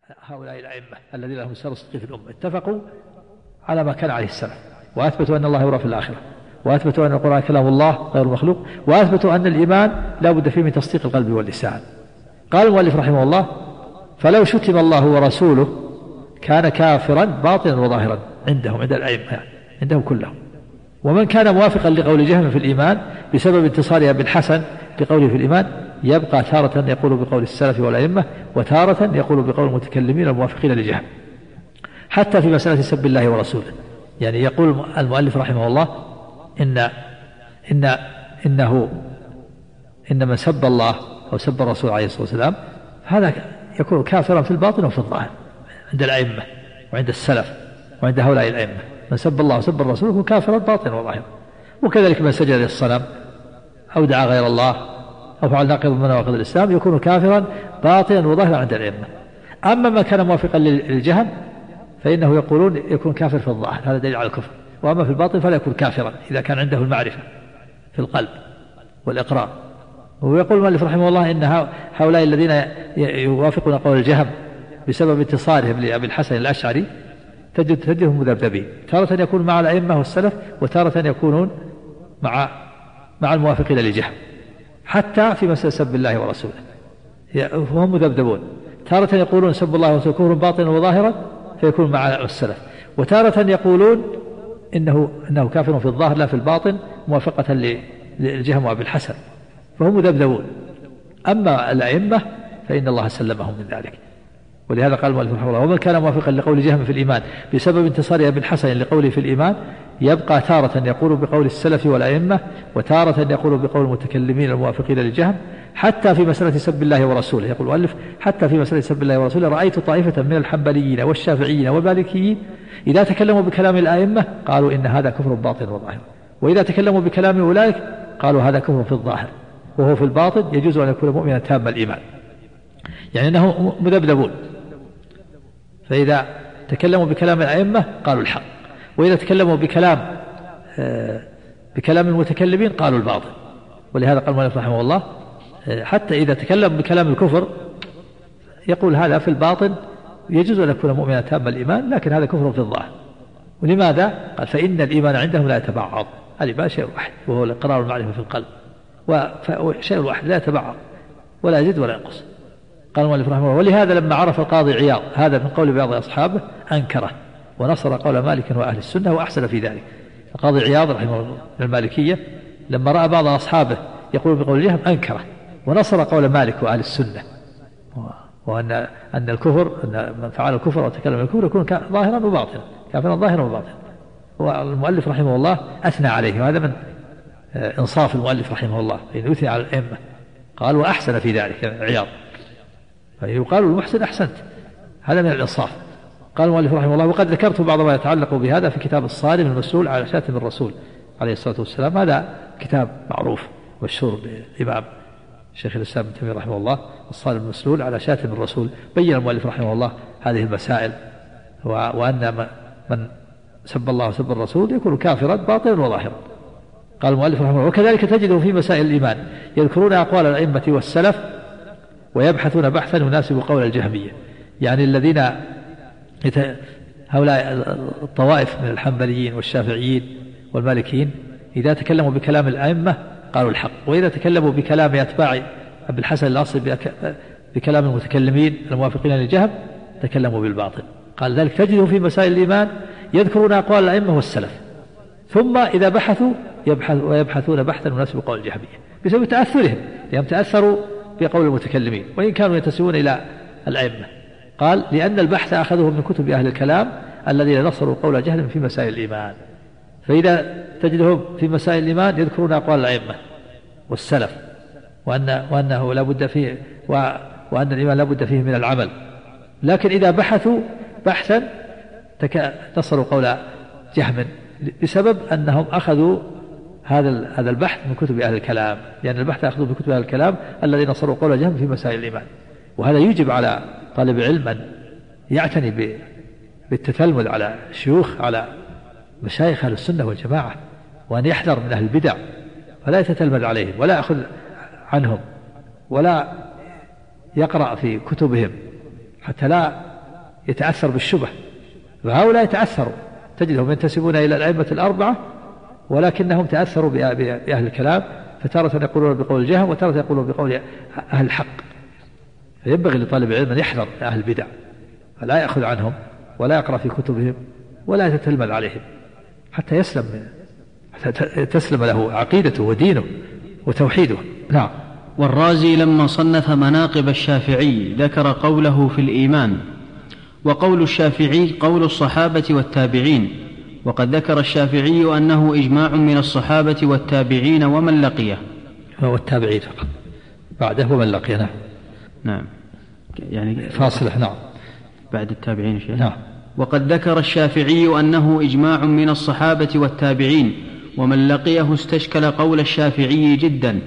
هؤلاء الأئمة الذين لهم سر الصدق في الأمة اتفقوا على ما كان عليه السلف، وأثبتوا أن الله يرى في الآخرة، وأثبتوا أن القرآن كلام الله غير مخلوق، وأثبتوا أن الإيمان لا بد فيه من تصديق القلب واللسان. قال المؤلف رحمه الله: فلو شتم الله ورسوله كان كافرا باطنا وظاهرا عندهم، عند الأئمة عندهم كلهم. ومن كان موافقا لقول جهم في الإيمان بسبب اتصالها بالحسن بقوله في الإيمان يبقى تارة يقول بقول السلف والأئمة، وتارة يقول بقول المتكلمين الموافقين لجهم، حتى في مسألة سب الله ورسوله. يعني يقول المؤلف رحمه الله إن من سب الله أو سب الرسول عليه الصلاة والسلام هذا يكون كافرا في الباطن وفي الظاهر عند الأئمة وعند السلف وعند هؤلاء الأئمة. من سب الله وسب الرسول يكون كافرا باطنا وظاهرا. وكذلك من سجد للصنم أو دعا غير الله أو فعل ناقض من نواقض الإسلام يكون كافرا باطنا وظاهرا عند الأئمة. أما من كان موافقا للجهم فإنه يقولون يكون كافر في الظاهر، هذا دليل على الكفر، وأما في الباطن فلا يكون كافرا إذا كان عنده المعرفة في القلب والإقرار. ويقول المؤلف رحمه الله إن هؤلاء الذين يوافقون قول الجهم بسبب اتصالهم لأبي الحسن الأشعري تجدهم مذبذبين، تارة يكون مع الأئمة والسلف، وتارة يكونون مع الموافقين للجهم، حتى في مسألة سب الله ورسوله فهم مذبذبون. تارة يقولون سب الله ورسوله كفر باطنا وظاهرا فيكون مع السلف، وتارة يقولون إنه كافر في الظاهر لا في الباطن موافقة للجهم وأبي الحسن، فهم مذبذبون. أما الأئمة فإن الله سلمهم من ذلك. ولهذا قال المؤلف رحمه الله: ومن كان موافقا لقول جهم في الإيمان بسبب انتصار أبي الحسن لقوله في الإيمان يبقى تارة يقول بقول السلف والأئمة، وتارة يقول بقول المتكلمين الموافقين للجهم، حتى في مسألة سب الله ورسوله. يقول المؤلف: حتى في مسألة سب الله ورسوله رأيت طائفة من الحنبليين والشافعيين والمالكيين إذا تكلموا بكلام الأئمة قالوا إن هذا كفر باطن وظاهر، وإذا تكلموا بكلام أولئك قالوا هذا كفر في الظاهر، وهو في الباطن يجوز أن يكون مؤمنا تام الإيمان. يعني أنهم مذبذبون، فإذا تكلموا بكلام الأئمة قالوا الحق، وإذا تكلموا بكلام المتكلمين قالوا الباطل. ولهذا قال المؤلف رحمه الله: حتى إذا تكلم بكلام الكفر يقول هذا في الباطن يجوز أن يكون مؤمنا تام الإيمان، لكن هذا كفر في الظاهر. ولماذا؟ قال: فإن الإيمان عندهم لا يتبعض، الإيمان شيء واحد وهو الإقرار والمعرفة في القلب، وشيء واحد لا يتبعض ولا يزيد ولا ينقص. قال المؤلف رحمه الله: ولهذا لما عرف القاضي عياض هذا من قول بعض أصحابه أنكره ونصر قول مالك وأهل السنة وأحسن في ذلك. القاضي عياض رحمه الله المالكية لما رأى بعض أصحابه يقول بقول الجهم أنكره ونصر قول مالك وأهل السنة، وأن الكفر، أن من فعل الكفر وتكلم الكفر يكون ظاهرا وباطنا، كافرا ظاهرا وباطنا. والمؤلف رحمه الله أثنى عليه، وهذا من إنصاف المؤلف رحمه الله إن يثني على الأئمة. قال: وأحسن في ذلك عياض، فيقال المحسن أحسنت، هذا من الإنصاف. قال المؤلف رحمه الله: وقد ذكرت بعض ما يتعلق بهذا في كتاب الصارم المسلول على شاتم الرسول عليه الصلاة والسلام. هذا كتاب معروف مشهور للإمام شيخ الإسلام ابن تيمية رحمه الله، الصارم المسلول على شاتم الرسول. بين المؤلف رحمه الله هذه المسائل، وأن من سب الله وسب الرسول يكون كافرا باطنا وظاهرا. قال المؤلف رحمه الله: وكذلك تجده في مسائل الإيمان يذكرون أقوال الأئمة والسلف ويبحثون بحثا يناسب قول الجهمية. يعني الذين هؤلاء الطوائف من الحنبليين والشافعيين والمالكيين إذا تكلموا بكلام الأئمة قالوا الحق، وإذا تكلموا بكلام أتباع أبي الحسن الأصلي بكلام المتكلمين الموافقين للجهم تكلموا بالباطل. قال: ذلك تجده في مسائل الإيمان يذكرون أقوال الأئمة والسلف، ثم إذا بحثوا ويبحثون بحثا يناسب قول الجهمية بسبب تأثرهم، لأنهم تأثروا بقول المتكلمين وإن كانوا ينتسبون إلى الأئمة. قال: لأن البحث أخذوه من كتب أهل الكلام الذين نصروا قول جهل في مسائل الإيمان. فإذا تجدهم في مسائل الإيمان يذكرون أقوال الأئمة والسلف، وأنه لا بد فيه، وأن الإيمان لا بد فيه من العمل. لكن إذا بحثوا بحثا نصروا قول جهم بسبب أنهم أخذوا هذا البحث من كتب أهل الكلام، لأن البحث أخذوا من كتب أهل الكلام الذين نصروا قول جهم في مسائل الإيمان. وهذا يجب على طالب علم أن يعتني بالتتلمذ على شيوخ، على مشايخ أهل السنة والجماعة، وأن يحذر من أهل البدع فلا يتتلمذ عليهم ولا يأخذ عنهم ولا يقرأ في كتبهم حتى لا يتأثر بالشبه، فهؤلاء يتأثروا، تجدهم ينتسبون إلى الأئمة الأربعة ولكنهم تأثروا بأهل الكلام، فتارة يقولون بقول الجهم وتارة يقولون بقول أهل الحق. فينبغي لطالب العلم أن يحذر أهل البدع، فلا يأخذ عنهم ولا يقرأ في كتبهم ولا يتتلمذ عليهم حتى تسلم له عقيدته ودينه وتوحيده. نعم. والرازي لما صنف مناقب الشافعي ذكر قوله في الإيمان، وقول الشافعي قول الصحابة والتابعين، وقد ذكر الشافعي أنه إجماع من الصحابة والتابعين ومن لقيه. هو التابعين فقط، بعده ومن لقيه. نعم يعني فاصلة. نعم بعد التابعين شيء. نعم. وقد ذكر الشافعي أنه إجماع من الصحابة والتابعين ومن لقيه استشكل قول الشافعي جدا،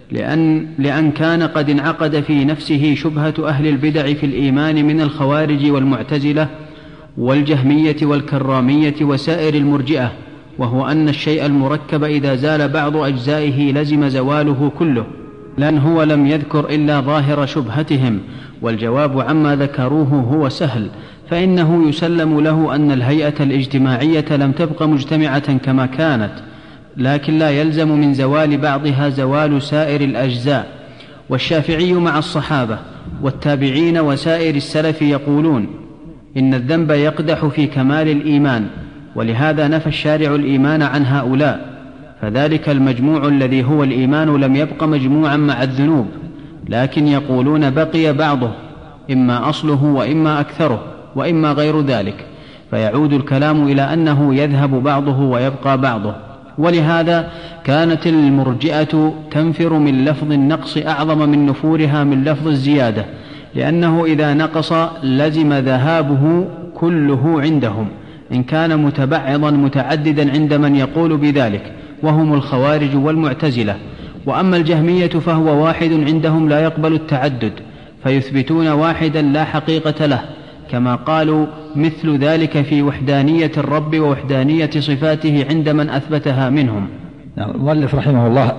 لأن كان قد انعقد في نفسه شبهة أهل البدع في الإيمان من الخوارج والمعتزلة والجهمية والكرامية وسائر المرجئة، وهو أن الشيء المركب إذا زال بعض أجزائه لزم زواله كله، لأن هو لم يذكر إلا ظاهر شبهتهم، والجواب عما ذكروه هو سهل، فإنه يسلم له أن الهيئة الاجتماعية لم تبق مجتمعة كما كانت، لكن لا يلزم من زوال بعضها زوال سائر الأجزاء. والشافعي مع الصحابة والتابعين وسائر السلف يقولون إن الذنب يقدح في كمال الإيمان، ولهذا نفى الشارع الإيمان عن هؤلاء، فذلك المجموع الذي هو الإيمان لم يبق مجموعا مع الذنوب، لكن يقولون بقي بعضه، إما أصله وإما أكثره وإما غير ذلك، فيعود الكلام إلى أنه يذهب بعضه ويبقى بعضه. ولهذا كانت المرجئة تنفر من لفظ النقص أعظم من نفورها من لفظ الزيادة، لأنه إذا نقص لزم ذهابه كله عندهم، إن كان متبعضا متعددا عند من يقول بذلك وهم الخوارج والمعتزلة. وأما الجهمية فهو واحد عندهم لا يقبل التعدد، فيثبتون واحدا لا حقيقة له، كما قالوا مثل ذلك في وحدانية الرب ووحدانية صفاته عند من أثبتها منهم. المؤلف رحمه الله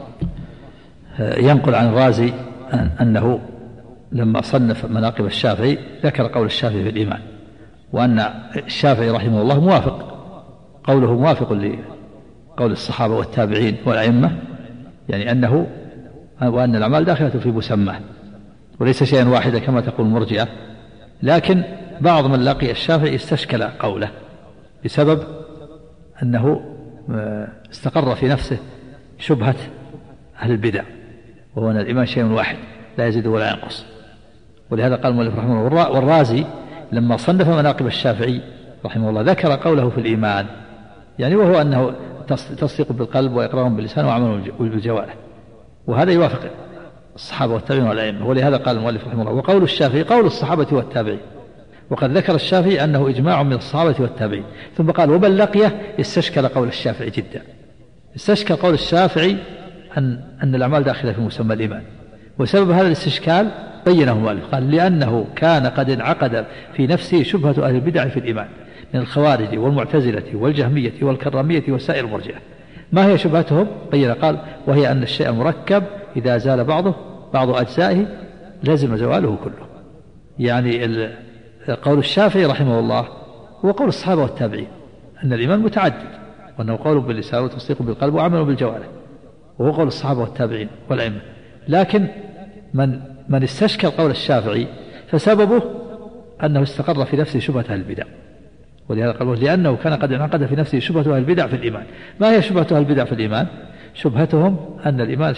ينقل عن الرازي أنه لما صنف مناقب الشافعي ذكر قول الشافعي في الإيمان، وأن الشافعي رحمه الله قوله موافق لقول الصحابة والتابعين والأئمة، يعني وأن الأعمال داخلة في مسماه وليس شيئا واحدا كما تقول المرجئة. لكن بعض من لقي الشافعي استشكل قوله بسبب أنه استقر في نفسه شبهة أهل البدع، وهو أن الإيمان شيء واحد لا يزيد ولا ينقص. ولهذا قال المؤلف رحمه الله، والرازي لما صنف مناقب الشافعي رحمه الله ذكر قوله في الإيمان، يعني وهو أنه تصديق بالقلب وإقرار باللسان وعمل بالجوارح، وهذا يوافق الصحابة والتابعين والأئمة. ولهذا قال المؤلف رحمه الله وقول الشافعي قول الصحابة والتابعين، وقد ذكر الشافعي أنه إجماع من الصحابة والتابعين، ثم قال ومن لقيه استشكل قول الشافعي جدا. استشكل قول الشافعي أن الأعمال داخلة في مسمى الإيمان، وسبب هذا الاستشكال بينه المؤلف، قال لأنه كان قد انعقد في نفسه شبهة أهل البدع في الإيمان من الخوارج والمعتزلة والجهمية والكرامية وسائر المرجئة. ما هي شبهتهم؟ بين قال وهي أن الشيء المركب إذا زال بعض أجزائه لازم زواله كله. يعني قول الشافعي رحمه الله هو قول الصحابة والتابعين أن الإيمان متعدد، وأنه قول باللسان وتصديق بالقلب وعمل بالجوارح، وهو قول الصحابة والتابعين والأئمة. لكن من استشكل قول الشافعي فسببه أنه استقر في نفسه شبهة أهل البدع، ولهذا قال لأنه كان قد انعقد في نفسه شبهة أهل البدع في الإيمان. ما هي شبهة أهل البدع في الإيمان؟ شبهتهم أن الإيمان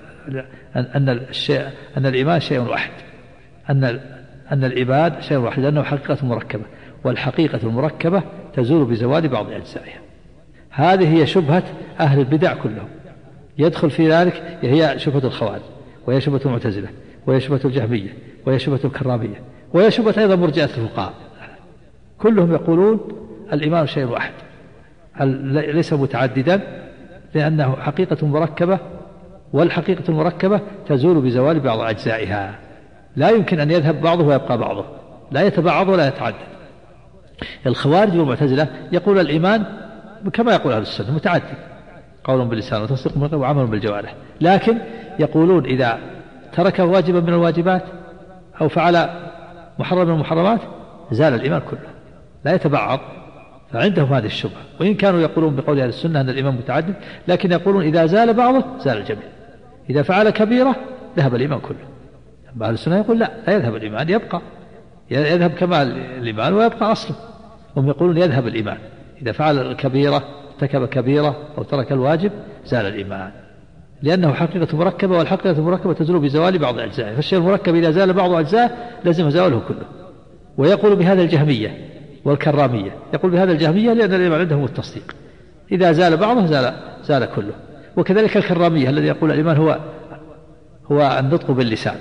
أن الإيمان شيء واحد، أن العباد شيء واحد، لأنه حقيقة مركبة، والحقيقة المركبة تزول بزوال بعض أجزائها. هذه هي شبهة أهل البدع كلهم، يدخل في ذلك هي شبهة الخوارج، وهي شبهة المعتزلة، وهي شبهة الجهمية، وهي شبهة الكرامية، وهي شبهة أيضا مرجئة الفقهاء. كلهم يقولون الإيمان شيء واحد ليس متعددا، لأنه حقيقة مركبة، والحقيقة المركبة تزول بزوال بعض أجزائها، لا يمكن أن يذهب بعضه ويبقى بعضه، لا يتبعض ولا يتعدد. الخوارج والمعتزلة يقول الإيمان كما يقول أهل السنة متعدد، قول باللسان وتصديق بالقلب وعمل بالجوارح، لكن يقولون إذا ترك واجبا من الواجبات أو فعل محرم من المحرمات زال الإيمان كله، لا يتبعض. فعندهم هذه الشبهة، وإن كانوا يقولون بقول أهل السنة أن الإيمان متعدد، لكن يقولون إذا زال بعضه زال الجميع، إذا فعل كبيرة ذهب الإيمان كله. أهل السنة يقول لا يذهب الإيمان، يبقى يذهب كمال الإيمان ويبقى أصله. هم يقولون يذهب الإيمان إذا فعل الكبيرة، ارتكب كبيرة أو ترك الواجب زال الإيمان، لأنه حقيقة مركبة، والحقيقة المركبة تزول بزوال بعض أجزائه، فالشيء المركب إذا زال بعض أجزائه لازم زواله كله. ويقول بهذا الجهمية والكرامية، يقول بهذا الجهمية لأن الإيمان عندهم التصديق، إذا زال بعضه زال كله. وكذلك الكرامية الذي يقول الإيمان هو النطق باللسان،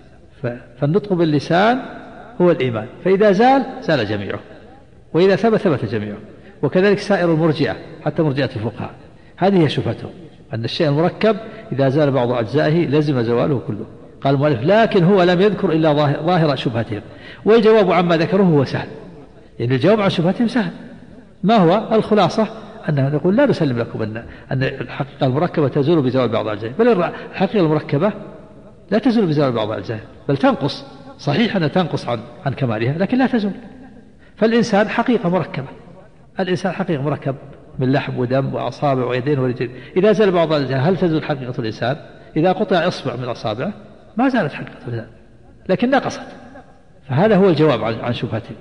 فالنطق باللسان هو الإيمان، فإذا زال جميعه، وإذا ثبت جميعه. وكذلك سائر المرجئة، حتى مرجئة الفقهاء، هذه هي شبهتهم، أن الشيء المركب إذا زال بعض أجزائه لزم زواله كله. قال المؤلف لكن هو لم يذكر إلا ظاهر شبهتهم، والجواب عما ذكروه هو سهل، يعني الجواب عن شبهتهم سهل. ما هو الخلاصة؟ أنه نقول لا نسلم لكم أن الحقيقة المركبة تزول بزوال بعض أجزائه، بل الحقيقة المركبة لا تزول بزوال بعض أجزائه، بل تنقص. صحيح أنها تنقص عن كمالها، لكن لا تزول. فالإنسان حقيقة مركبة، الإنسان حقيقة مركب من لحم ودم وأصابع ويدين ورجلين، إذا زال بعض الأجزاء هل تزول حقيقة الإنسان؟ إذا قطع إصبع من أصابعه ما زالت حقيقة الإنسان، لكن نقصت. فهذا هو الجواب عن شبهتهم.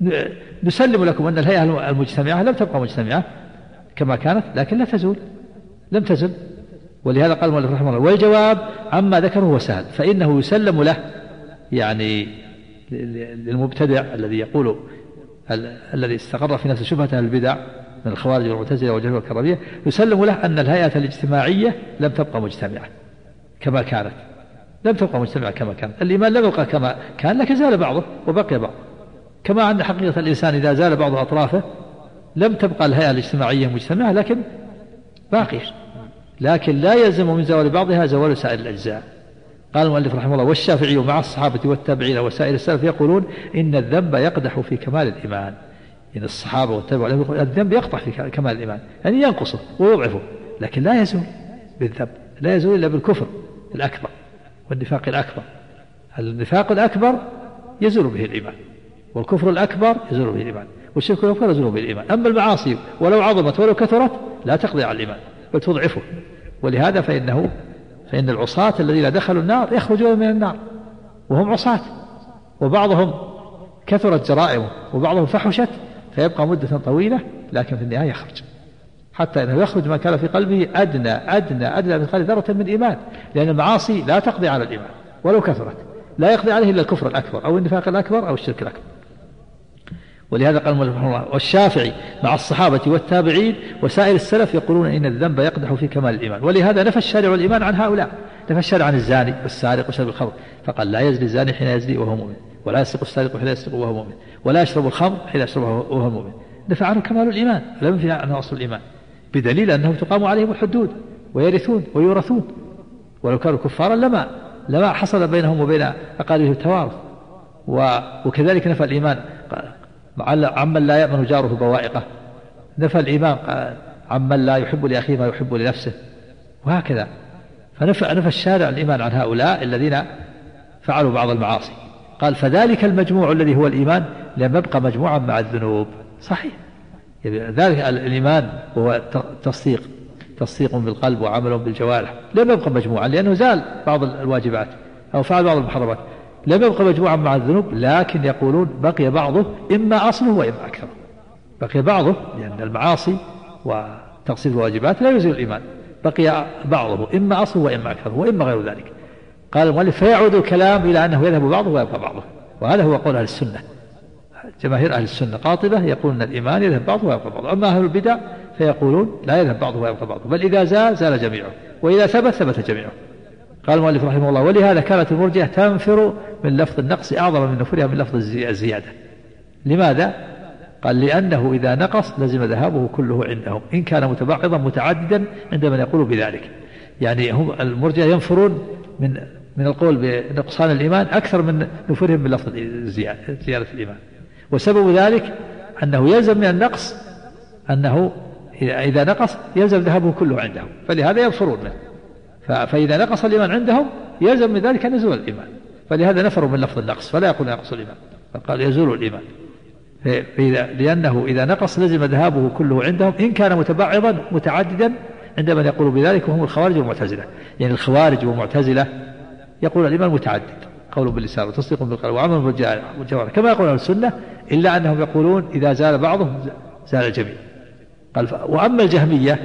نسلم لكم أن الهيئة المجتمعة لم تبقى مجتمعة كما كانت، لكن لا تزول، لم تزل. ولهذا قال المؤلف رحمه الله والجواب عما ذكره هو سهل، فإنه يسلم له، يعني للمبتدع الذي يقول الذي استقر في نفس شبهة البدع من الخوارج والمعتزلة والجهمية والكرامية، يسلم له أن الهيئة الاجتماعية لم تبقى مجتمعة كما كانت، لم تبقى مجتمعة كما كانت. الإيمان لم يبقى كما كان، لكن زال بعضه وبقي بعض. كما أن حقيقة الإنسان إذا زال بعض أطرافه لم تبقى الهيئة الاجتماعية مجتمعة، لكن باقي، لكن لا يلزم من زوال بعضها زوال سائر الأجزاء. قال المؤلف رحمه الله والشافعي مع الصحابة والتابعين وسائر السلف يقولون إن الذنب يقدح في كمال الإيمان. إن الصحابة والتابعين يقولون الذنب يقدح في كمال الإيمان، يعني ينقصه ويضعفه، لكن لا يزول بالذنب، لا يزول إلا بالكفر الأكبر والنفاق الأكبر. النفاق الأكبر يزول به الإيمان، والكفر الأكبر يزول به الإيمان، والشرك الأكبر يزول به الإيمان. أما المعاصي ولو عظمت ولو كثرت لا تقضي على الإيمان بل تضعفه. ولهذا فإن العصاة الذين دخلوا النار يخرجون من النار وهم عصاة، وبعضهم كثرت جرائمه وبعضهم فحشت، فيبقى مدة طويلة، لكن في النهاية يخرج، حتى أنه يخرج ما كان في قلبه أدنى مثقال ذرة من إيمان، لأن المعاصي لا تقضي على الإيمان ولو كثرت، لا يقضي عليه إلا الكفر الأكبر أو النفاق الأكبر أو الشرك الأكبر. ولهذا قال الله والشافعي مع الصحابة والتابعين وسائر السلف يقولون إن الذنب يقدح في كمال الإيمان. ولهذا نفى الشارع الإيمان عن هؤلاء، نفى الشارع عن الزاني والسارق وشرب الخمر، فقال لا يزني الزاني حين يزني وهو مؤمن، ولا يسرق السارق حين يسرق وهو مؤمن، ولا يشرب الخمر حين يشربه وهو مؤمن. نفى عنه كمال الإيمان، لم ينفي عنه أصل الإيمان، بدليل أنه تقام عليهم الحدود ويرثون ويورثون، ولو كانوا كفارا لما حصل بينهم وبين أقاربهم توارث. وكذلك نفى الإيمان عمن لا يأمن جاره بوائقه، نفى الإيمان عمن لا يحب لأخيه ما يحب لنفسه، وهكذا. فنفى الشارع الإيمان عن هؤلاء الذين فعلوا بعض المعاصي. قال فذلك المجموع الذي هو الإيمان لم يبقى مجموعا مع الذنوب. صحيح، ذلك الإيمان هو تصديق بالقلب وعمل بالجوارح، لم يبقى مجموعا لأنه زال بعض الواجبات أو فعل بعض المحرمات، لم يبقى مجموعا مع الذنوب، لكن يقولون بقي بعضه إما أصله وإما أكثر. بقي بعضه لأن المعاصي وتقصير الواجبات لا يزيل الإيمان، بقي بعضه إما أصله وإما أكثر وإما غير ذلك. قال المؤلف فيعود الكلام إلى أنه يذهب بعضه ويبقى بعضه، وهذا هو قول أهل السنة. جماهير أهل السنة قاطبة يقولون أن الإيمان يذهب بعضه ويبقى بعضه، أما أهل البدع فيقولون لا يذهب بعضه ويبقى بعضه، بل إذا زال جميعه، وإذا ثبت جميعه. قال المؤلف رحمه الله ولهذا كانت المرجئة تنفر من لفظ النقص أعظم من نفورها من لفظ الزيادة. لماذا؟ قال لأنه إذا نقص لزم ذهابه كله عندهم، إن كان متبعضا متعددا عند من يقول بذلك. يعني هم المرجئة ينفرون من القول بنقصان الإيمان أكثر من نفورهم من لفظ زيادة الإيمان، وسبب ذلك أنه يلزم من النقص أنه إذا نقص يلزم ذهابه كله عندهم، فلهذا ينفرون منه. فإذا نقص الإيمان عندهم يلزم من ذلك أن يزول الإيمان، فلهذا نفروا من لفظ النقص، فلا يقول ينقص الإيمان، فقال يزول الإيمان. لأنه إذا نقص لزم ذهابه كله عندهم إن كان متبعضا متعددا عندما يقول بذلك، وهم الخوارج والمعتزلة. يعني الخوارج والمعتزلة يقول الإيمان متعدد، قول باللسان وتصديق بالقلب وعمل بالجوارح كما يقول أهل السنة، إلا أنهم يقولون إذا زال بعضهم زال الجميع. قال وأما الجهمية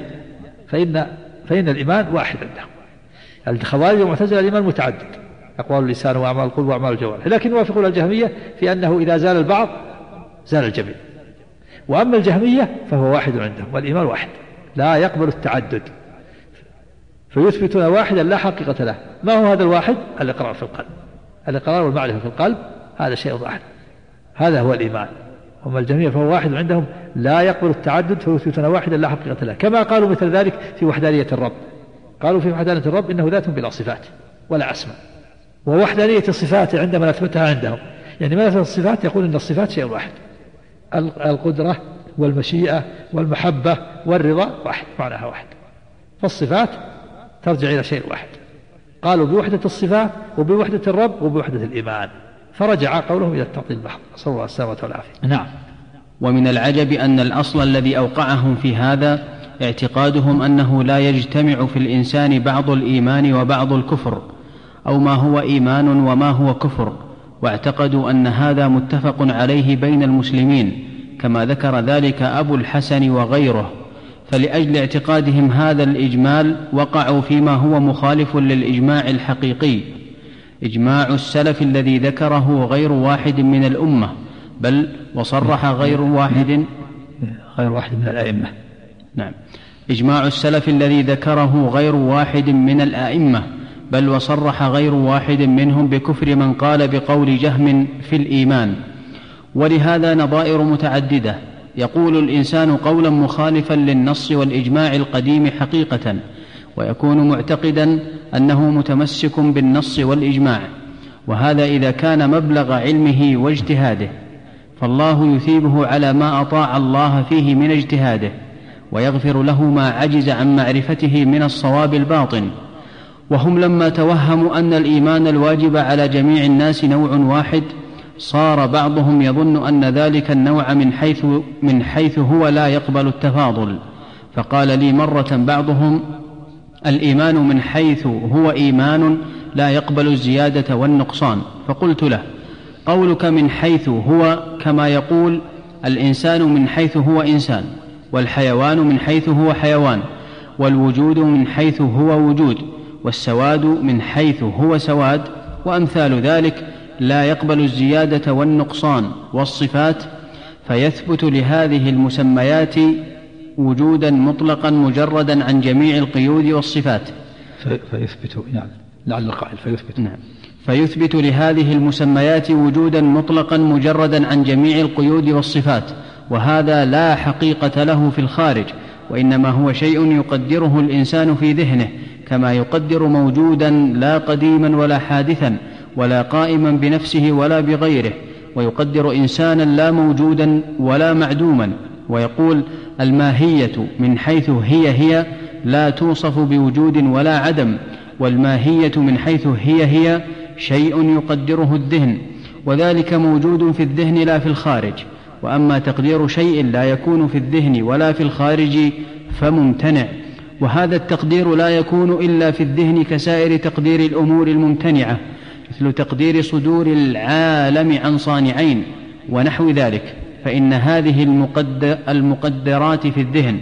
فإن الإيمان واحد عندهم. الخوارج والمعتزلة الإيمان متعدد، أقوال اللسان وأعمال القلب وأعمال الجوارح، لكن يوافقون الجهمية في أنه إذا زال البعض زال الجميع. وأما الجهمية فهو واحد عندهم، والإيمان واحد لا يقبل التعدد، فيثبتون واحدا لا حقيقة له. ما هو هذا الواحد؟ الإقرار في القلب، الإقرار والمعرفة في القلب، هذا شيء واحد، هذا هو الإيمان. وأما الجميع فهو واحد عندهم لا يقبل التعدد، فيثبتون واحدا لا حقيقة له، كما قالوا مثل ذلك في وحدانية الرب. قالوا في وحدانية الرب إنه ذات بلا صفات ولا أسماء. ووحدانية الصفات عندما نثبتها عندهم، يعني ما نثبت الصفات يقول إن الصفات شيء واحد، القدرة والمشيئة والمحبة والرضا واحد، معناها واحد، فالصفات ترجع إلى شيء واحد. قالوا بوحدة الصفات وبوحدة الرب وبوحدة الإيمان، فرجع قولهم إلى التعطيل المحض، صلى الله السلامة والعافية. نعم. ومن العجب أن الأصل الذي أوقعهم في هذا اعتقادهم أنه لا يجتمع في الإنسان بعض الإيمان وبعض الكفر، أو ما هو إيمان وما هو كفر، واعتقدوا أن هذا متفق عليه بين المسلمين، كما ذكر ذلك أبو الحسن وغيره. فلأجل اعتقادهم هذا الإجمال وقعوا فيما هو مخالف للإجماع الحقيقي، إجماع السلف الذي ذكره غير واحد من الأمة، بل وصرح غير واحد من الأئمة. نعم، إجماع السلف الذي ذكره غير واحد من الأئمة، بل وصرح غير واحد منهم بكفر من قال بقول جهم في الإيمان. ولهذا نظائر متعددة، يقول الإنسان قولا مخالفا للنص والإجماع القديم حقيقة، ويكون معتقدا أنه متمسك بالنص والإجماع، وهذا إذا كان مبلغ علمه واجتهاده، فالله يثيبه على ما أطاع الله فيه من اجتهاده، ويغفر له ما عجز عن معرفته من الصواب الباطن. وهم لما توهموا أن الإيمان الواجب على جميع الناس نوع واحد، صار بعضهم يظن أن ذلك النوع من حيث هو لا يقبل التفاضل. فقال لي مرة بعضهم: الإيمان من حيث هو إيمان لا يقبل الزيادة والنقصان. فقلت له: قولك من حيث هو كما يقول الإنسان من حيث هو إنسان، والحيوان من حيث هو حيوان، والوجود من حيث هو وجود، والسواد من حيث هو سواد، وأمثال ذلك، لا يقبل الزيادة والنقصان والصفات، فيثبت لهذه المسميات وجودا مطلقا مجردا عن جميع القيود والصفات. فيثبت يعني لعل القائل فيثبت لهذه المسميات وجودا مطلقا مجردا عن جميع القيود والصفات، وهذا لا حقيقة له في الخارج، وإنما هو شيء يقدره الإنسان في ذهنه، كما يقدر موجودا لا قديما ولا حادثا ولا قائما بنفسه ولا بغيره، ويقدر إنسانا لا موجودا ولا معدوما، ويقول: الماهية من حيث هي لا توصف بوجود ولا عدم، والماهية من حيث هي شيء يقدره الذهن، وذلك موجود في الذهن لا في الخارج. وأما تقدير شيء لا يكون في الذهن ولا في الخارج فممتنع، وهذا التقدير لا يكون إلا في الذهن كسائر تقدير الأمور الممتنعة، مثل تقدير صدور العالم عن صانعين ونحو ذلك، فإن هذه المقدرات في الذهن.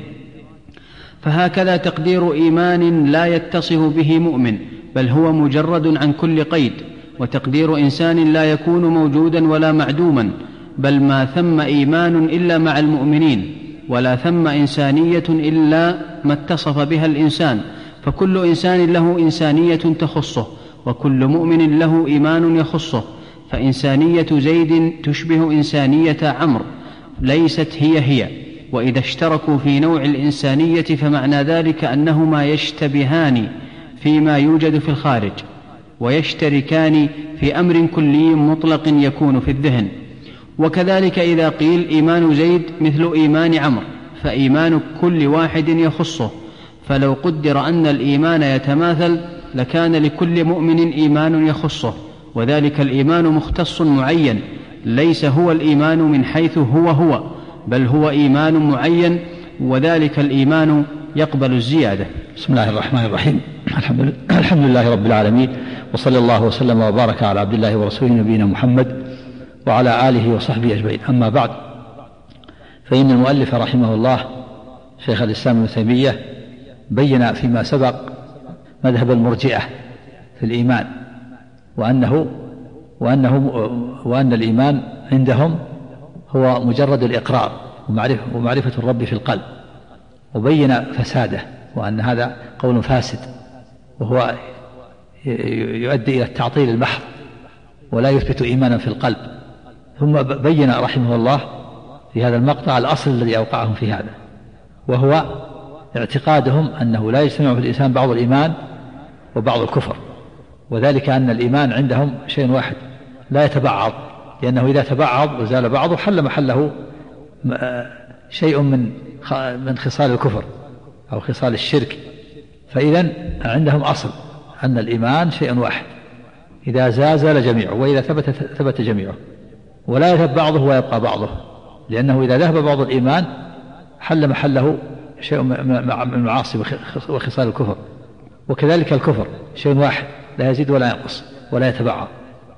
فهكذا تقدير إيمان لا يتصف به مؤمن، بل هو مجرد عن كل قيد، وتقدير إنسان لا يكون موجودا ولا معدوما، بل ما ثم إيمان إلا مع المؤمنين، ولا ثم إنسانية إلا ما اتصف بها الإنسان، فكل إنسان له إنسانية تخصه، وكل مؤمن له إيمان يخصه. فإنسانية زيد تشبه إنسانية عمرو، ليست هي، وإذا اشتركوا في نوع الإنسانية فمعنى ذلك أنهما يشتبهان فيما يوجد في الخارج، ويشتركان في أمر كلي مطلق يكون في الذهن. وكذلك إذا قيل إيمان زيد مثل إيمان عمرو، فإيمان كل واحد يخصه، فلو قدر أن الإيمان يتماثل لكان لكل مؤمن إيمان يخصه، وذلك الإيمان مختص معين، ليس هو الإيمان من حيث هو بل هو إيمان معين، وذلك الإيمان يقبل الزيادة. بسم الله الرحمن الرحيم. الحمد لله رب العالمين، وصلى الله وسلم وبارك على عبد الله ورسوله نبينا محمد وعلى آله وصحبه أجمعين. أما بعد، فإن المؤلف رحمه الله شيخ الإسلام ابن تيمية بين فيما سبق مذهب المرجئة في الإيمان، وأن الإيمان عندهم هو مجرد الإقرار ومعرفة الرب في القلب، وبين فساده، وأن هذا قول فاسد وهو يؤدي إلى التعطيل المحض ولا يثبت إيمانا في القلب. ثم بين رحمه الله في هذا المقطع الأصل الذي أوقعهم في هذا، وهو اعتقادهم أنه لا يجتمع في الإنسان بعض الإيمان وبعض الكفر، وذلك أن الإيمان عندهم شيء واحد لا يتبعض، لأنه إذا تبعض وزال بعضه حل محله شيء من خصال الكفر أو خصال الشرك. فإذا عندهم أصل أن الإيمان شيء واحد، إذا زال جميعه، وإذا ثبت جميعه، ولا يذهب بعضه ويبقى بعضه، لأنه إذا ذهب بعض الإيمان حل محله شيء من المعاصي وخصال الكفر. وكذلك الكفر شيء واحد لا يزيد ولا ينقص ولا يتبعض.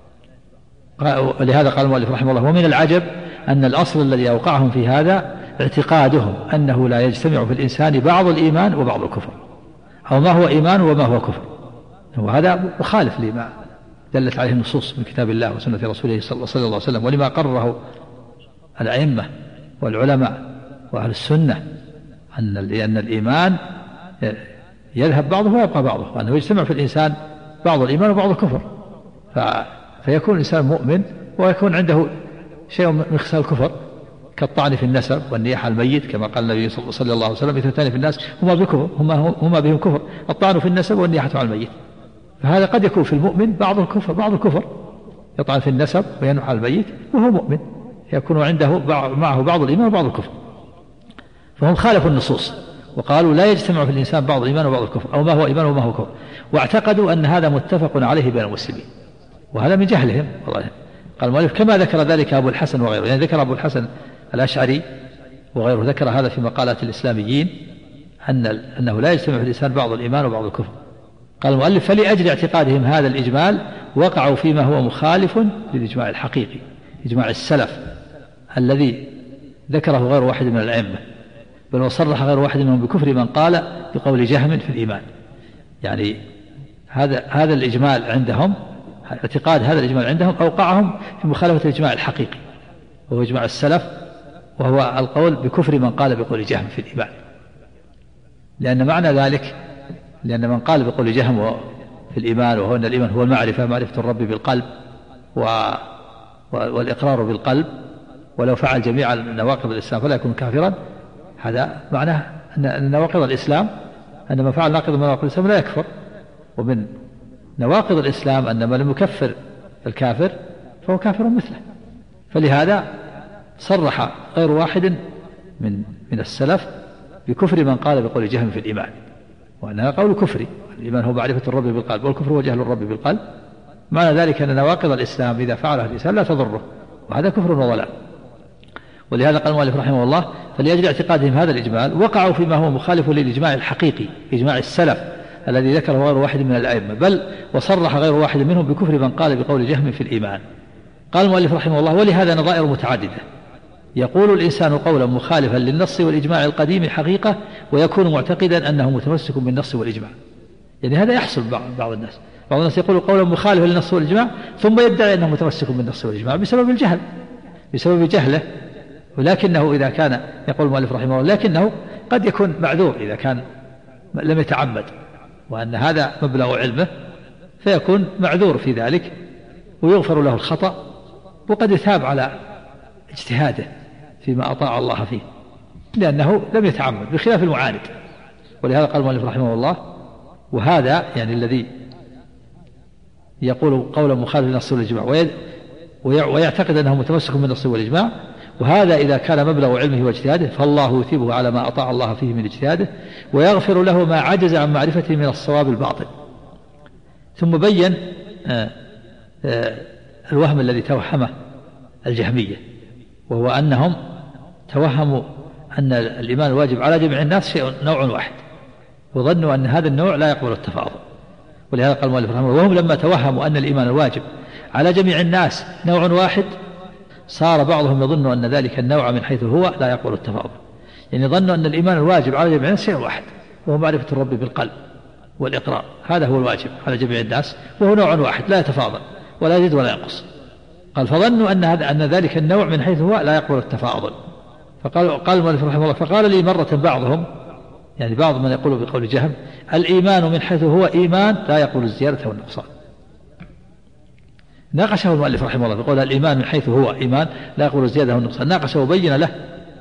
ولهذا قال المؤلف رحمه الله: ومن العجب أن الأصل الذي أوقعهم في هذا اعتقادهم أنه لا يجتمع في الإنسان بعض الإيمان وبعض الكفر، أو ما هو إيمان وما هو كفر، وهذا مخالف لما دلت عليه النصوص من كتاب الله وسنة رسوله صلى الله عليه وسلم، ولما قرره الأئمة والعلماء وأهل السنة أن الإيمان يذهب بعضه ويبقى بعضه، وأنه يجتمع في الإنسان بعض الإيمان وبعض الكفر، فيكون الإنسان مؤمن ويكون عنده شيء من خصال الكفر، كالطعن في النسب والنياحة على الميت، كما قال النبي صلى الله عليه وسلم: اثنتان في الناس هما بهم كفر، الطعن في النسب والنياحة على الميت. فهذا قد يكون في المؤمن بعض الكفر يطعن في النسب وينوح على الميت وهو مؤمن، يكون عنده معه بعض الإيمان وبعض الكفر. فهم خالفوا النصوص وقالوا لا يجتمع في الإنسان بعض الإيمان وبعض الكفر، أو ما هو إيمان وما هو كفر، واعتقدوا أن هذا متفق عليه بين المسلمين، وهذا من جهلهم والله. قال المؤلف: كما ذكر ذلك أبو الحسن وغيره، يعني ذكر أبو الحسن الأشعري وغيره، ذكر هذا في مقالات الإسلاميين أنه لا يجتمع في الإنسان بعض الإيمان وبعض الكفر. قال المؤلف: فلأجل اعتقادهم هذا الإجمال وقعوا فيما هو مخالف للإجماع الحقيقي، إجماع السلف الذي ذكره غير واحد من الأئمة، بل وصرح غير واحد منهم بكفر من قال بقول جهم في الإيمان. يعني هذا الإجمال عندهم، اعتقاد هذا الإجمال عندهم أوقعهم في مخالفة الإجماع الحقيقي، وهو إجماع السلف، وهو القول بكفر من قال بقول جهم في الإيمان. لأن معنى ذلك، لأن من قال بقول جهم في الإيمان، وهو أن الإيمان هو معرفة الرب بالقلب والإقرار بالقلب، ولو فعل جميع نواقض الإسلام فلا يكون كافرا. هذا معناه أن نواقض الإسلام، أن من فعل ناقض من نواقض الإسلام لا يكفر. ومن نواقض الإسلام أن من لم يكفر الكافر فهو كافر مثله. فلهذا صرح غير واحد من السلف بكفر من قال بقول جهم في الإيمان، وأنها قول كفري. الإيمان هو معرفة الرب بالقلب، والكفر هو جهل الرب بالقلب. معنى ذلك أن نواقض الإسلام إذا فعلها الإنسان لا تضره، وهذا كفر وضلال. ولهذا قال المؤلف رحمه الله: فلأجل اعتقادهم هذا الإجمال وقعوا فيما هو مخالف للإجماع الحقيقي، إجماع السلف الذي ذكره غير واحد من الأئمة، بل وصرح غير واحد منهم بكفر من قال بقول جهم في الإيمان. قال المؤلف رحمه الله: ولهذا نظائر متعددة. يقول الإنسان قولا مخالفا للنص والإجماع القديم حقيقة، ويكون معتقدا أنه متمسك بالنص والإجماع. يعني هذا يحصل بعض الناس يقول قولا مخالفا للنص والإجماع ثم يدعي أنه متمسك بالنص والإجماع بسبب الجهل، بسبب جهله. ولكنه إذا كان، يقول المؤلف رحمه الله، لكنه قد يكون معذور إذا كان لم يتعمد، وأن هذا مبلغ علمه، فيكون معذور في ذلك ويغفر له الخطأ، وقد يثاب على اجتهاده فيما أطاع الله فيه، لأنه لم يتعمد، بخلاف المعاند. ولهذا قال المؤلف رحمه الله: وهذا يعني الذي يقول قولا مخالف للنص والإجماع ويعتقد أنه متمسك بالنص والإجماع، وهذا إذا كان مبلغ علمه واجتهاده فالله يثيبه على ما أطاع الله فيه من اجتهاده، ويغفر له ما عجز عن معرفته من الصواب الباطل. ثم بين الوهم الذي توهمه الجهمية، وهو أنهم توهموا أن الإيمان الواجب على جميع الناس شيء نوع واحد، وظنوا أن هذا النوع لا يقبل التفاضل. ولهذا قال المؤلف رحمه الله: وهم لما توهموا أن الإيمان الواجب على جميع الناس نوع واحد صار بعضهم يظن أن ذلك النوع من حيث هو لا يقبل التفاضل. يعني ظنوا أن الإيمان الواجب على جميع الناس شيء واحد، وهو معرفة الرب بالقلب والإقرار، هذا هو الواجب على جميع الناس، وهو نوع واحد لا يتفاضل ولا يزيد ولا ينقص. قال: فظنوا أن ذلك النوع من حيث هو لا يقبل التفاضل. قال المؤلف رحمه الله: فقال لي مرة بعضهم، يعني بعض من يقول بقول جهم: الإيمان من حيث هو إيمان لا يقبل الزيادة والنقصان. ناقشه المؤلف رحمه الله فقال: الإيمان من حيث هو إيمان لا يقبل الزيادة والنقصان. ناقشه وبين له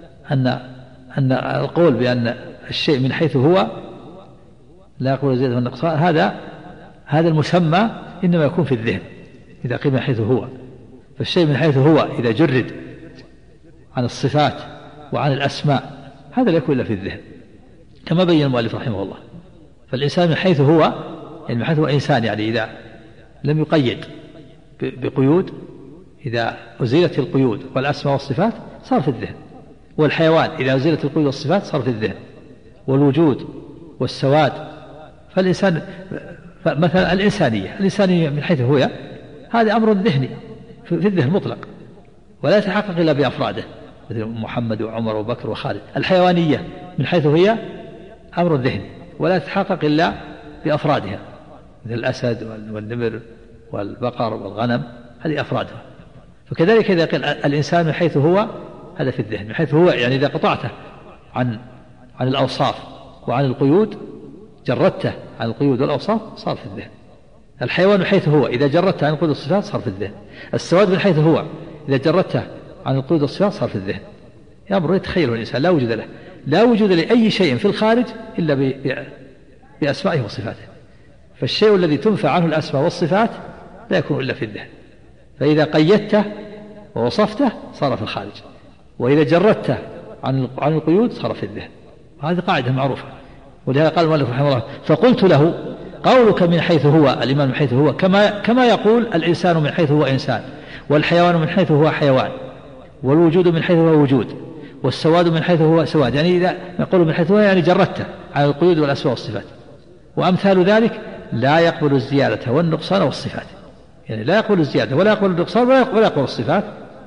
أن القول بأن الشيء من حيث هو لا يقبل الزيادة والنقصان هذا المسمى إنما يكون في الذهن إذا قيل من حيث هو. فالشيء من حيث هو إذا جرد عن الصفات وعن الأسماء هذا لا يكون إلا في الذهن، كما بين المؤلف رحمه الله. فالإنسان من حيث هو، يعني من حيث هو إنسان، يعني إذا لم يقيد بقيود، إذا أزيلت القيود والأسماء والصفات صار في الذهن. والحيوان إذا أزيلت القيود والصفات صار في الذهن. والوجود والسواد. فالإنسان مثلا الإنسانية من حيث هو هذا أمر ذهني في الذهن مطلق، ولا يتحقق إلا بأفراده، مثل محمد وعمر وبكر وخالد. الحيوانية من حيث هي أمر ذهني ولا يتحقق إلا بأفرادها، مثل الأسد والنمر والبقر والغنم، هذه أفرادها. فكذلك إذا قيل الإنسان من حيث هو، هذا في الذهن. من حيث هو يعني إذا قطعته عن الأوصاف وعن القيود، جردته عن القيود والأوصاف، صار في الذهن. الحيوان من حيث هو إذا جردته عن القيود والصفات صار في الذهن. السواد من حيث هو إذا جردته عن القيود والصفات صار في الذهن. أمر يتخيله الإنسان لا وجود له، لا وجود لأي شيء في الخارج إلا بأسمائه وصفاته. فالشيء الذي تنفع عنه الأسماء والصفات لا يكون إلا في الذهن. فإذا قيدته ووصفته صار في الخارج، وإذا جردته عن القيود صار في الذهن. وهذه قاعدة معروفة. ولهذا قال المؤلف رحمه الله: فقلت له: قولك من حيث هو، الإيمان من حيث هو، كما يقول الإنسان من حيث هو إنسان، والحيوان من حيث هو حيوان، والوجود من حيث هو وجود، والسواد من حيث هو سواد. يعني إذا نقول من حيث هو يعني جردته عن القيود والأسماء والصفات. وأمثال ذلك لا يقبل الزيادة والنقصان والصفات، يعني لا يقبل الزيادة ولا يقبل النقصان ولا يقبل الصفات.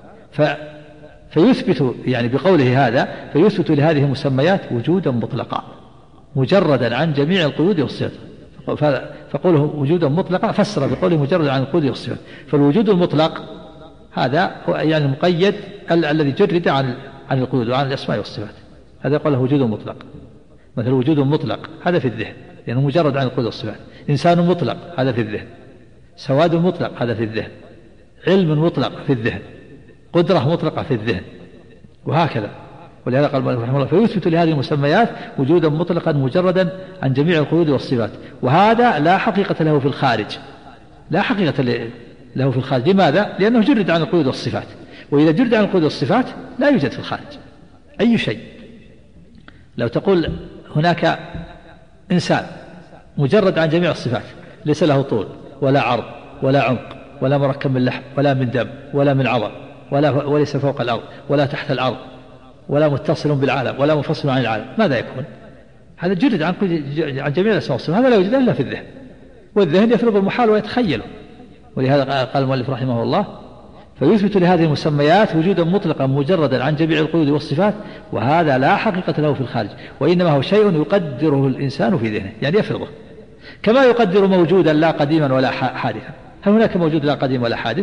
فيثبت يعني بقوله هذا، فيثبت لهذه المسميات وجودا مطلقا مجردا عن جميع القيود والصفات. فقوله وجودا مطلقا فسر بقوله مجردا عن القيود والصفات. فالوجود المطلق هذا هو يعني المقيد الذي جرد عن القيود وعن الأسماء والصفات، هذا يقول له وجود مطلق. مثل وجود مطلق هذا في الذهن لأنه مجرد عن القيود والصفات. إنسان مطلق هذا في الذهن. سواد مطلق هذا في الذهن. علم مطلق في الذهن. قدرة مطلقة في الذهن، وهكذا. ولهذا قال المؤلف رحمه الله: فيثبت لهذه المسميات وجودا مطلقا مجردا عن جميع القيود والصفات، وهذا لا حقيقة له في الخارج، لا حقيقة له في الخارج. لماذا؟ لأنه جرد عن القيود والصفات، وإذا جرد عن القيود والصفات لا يوجد في الخارج أي شيء. لو تقول هناك إنسان مجرد عن جميع الصفات، ليس له طول ولا عرض ولا عمق ولا مركب من لحم ولا من دم ولا من عظم، وليس فوق الأرض ولا تحت الأرض، ولا متصل بالعالم ولا منفصل عن العالم، ماذا يكون؟ هذا جرد عن جميع الأسماء والصفات، هذا لا يوجد إلا في الذهن، والذهن يفرض المحال ويتخيله. ولهذا قال المؤلف رحمه الله: فيثبت لهذه المسميات وجودا مطلقا مجردا عن جميع القيود والصفات، وهذا لا حقيقة له في الخارج، وإنما هو شيء يقدره الإنسان في ذهنه، يعني يفرضه، كما يقدر موجودا لا قديما ولا حادثا. هل هناك موجود لا قديم ولا حادث؟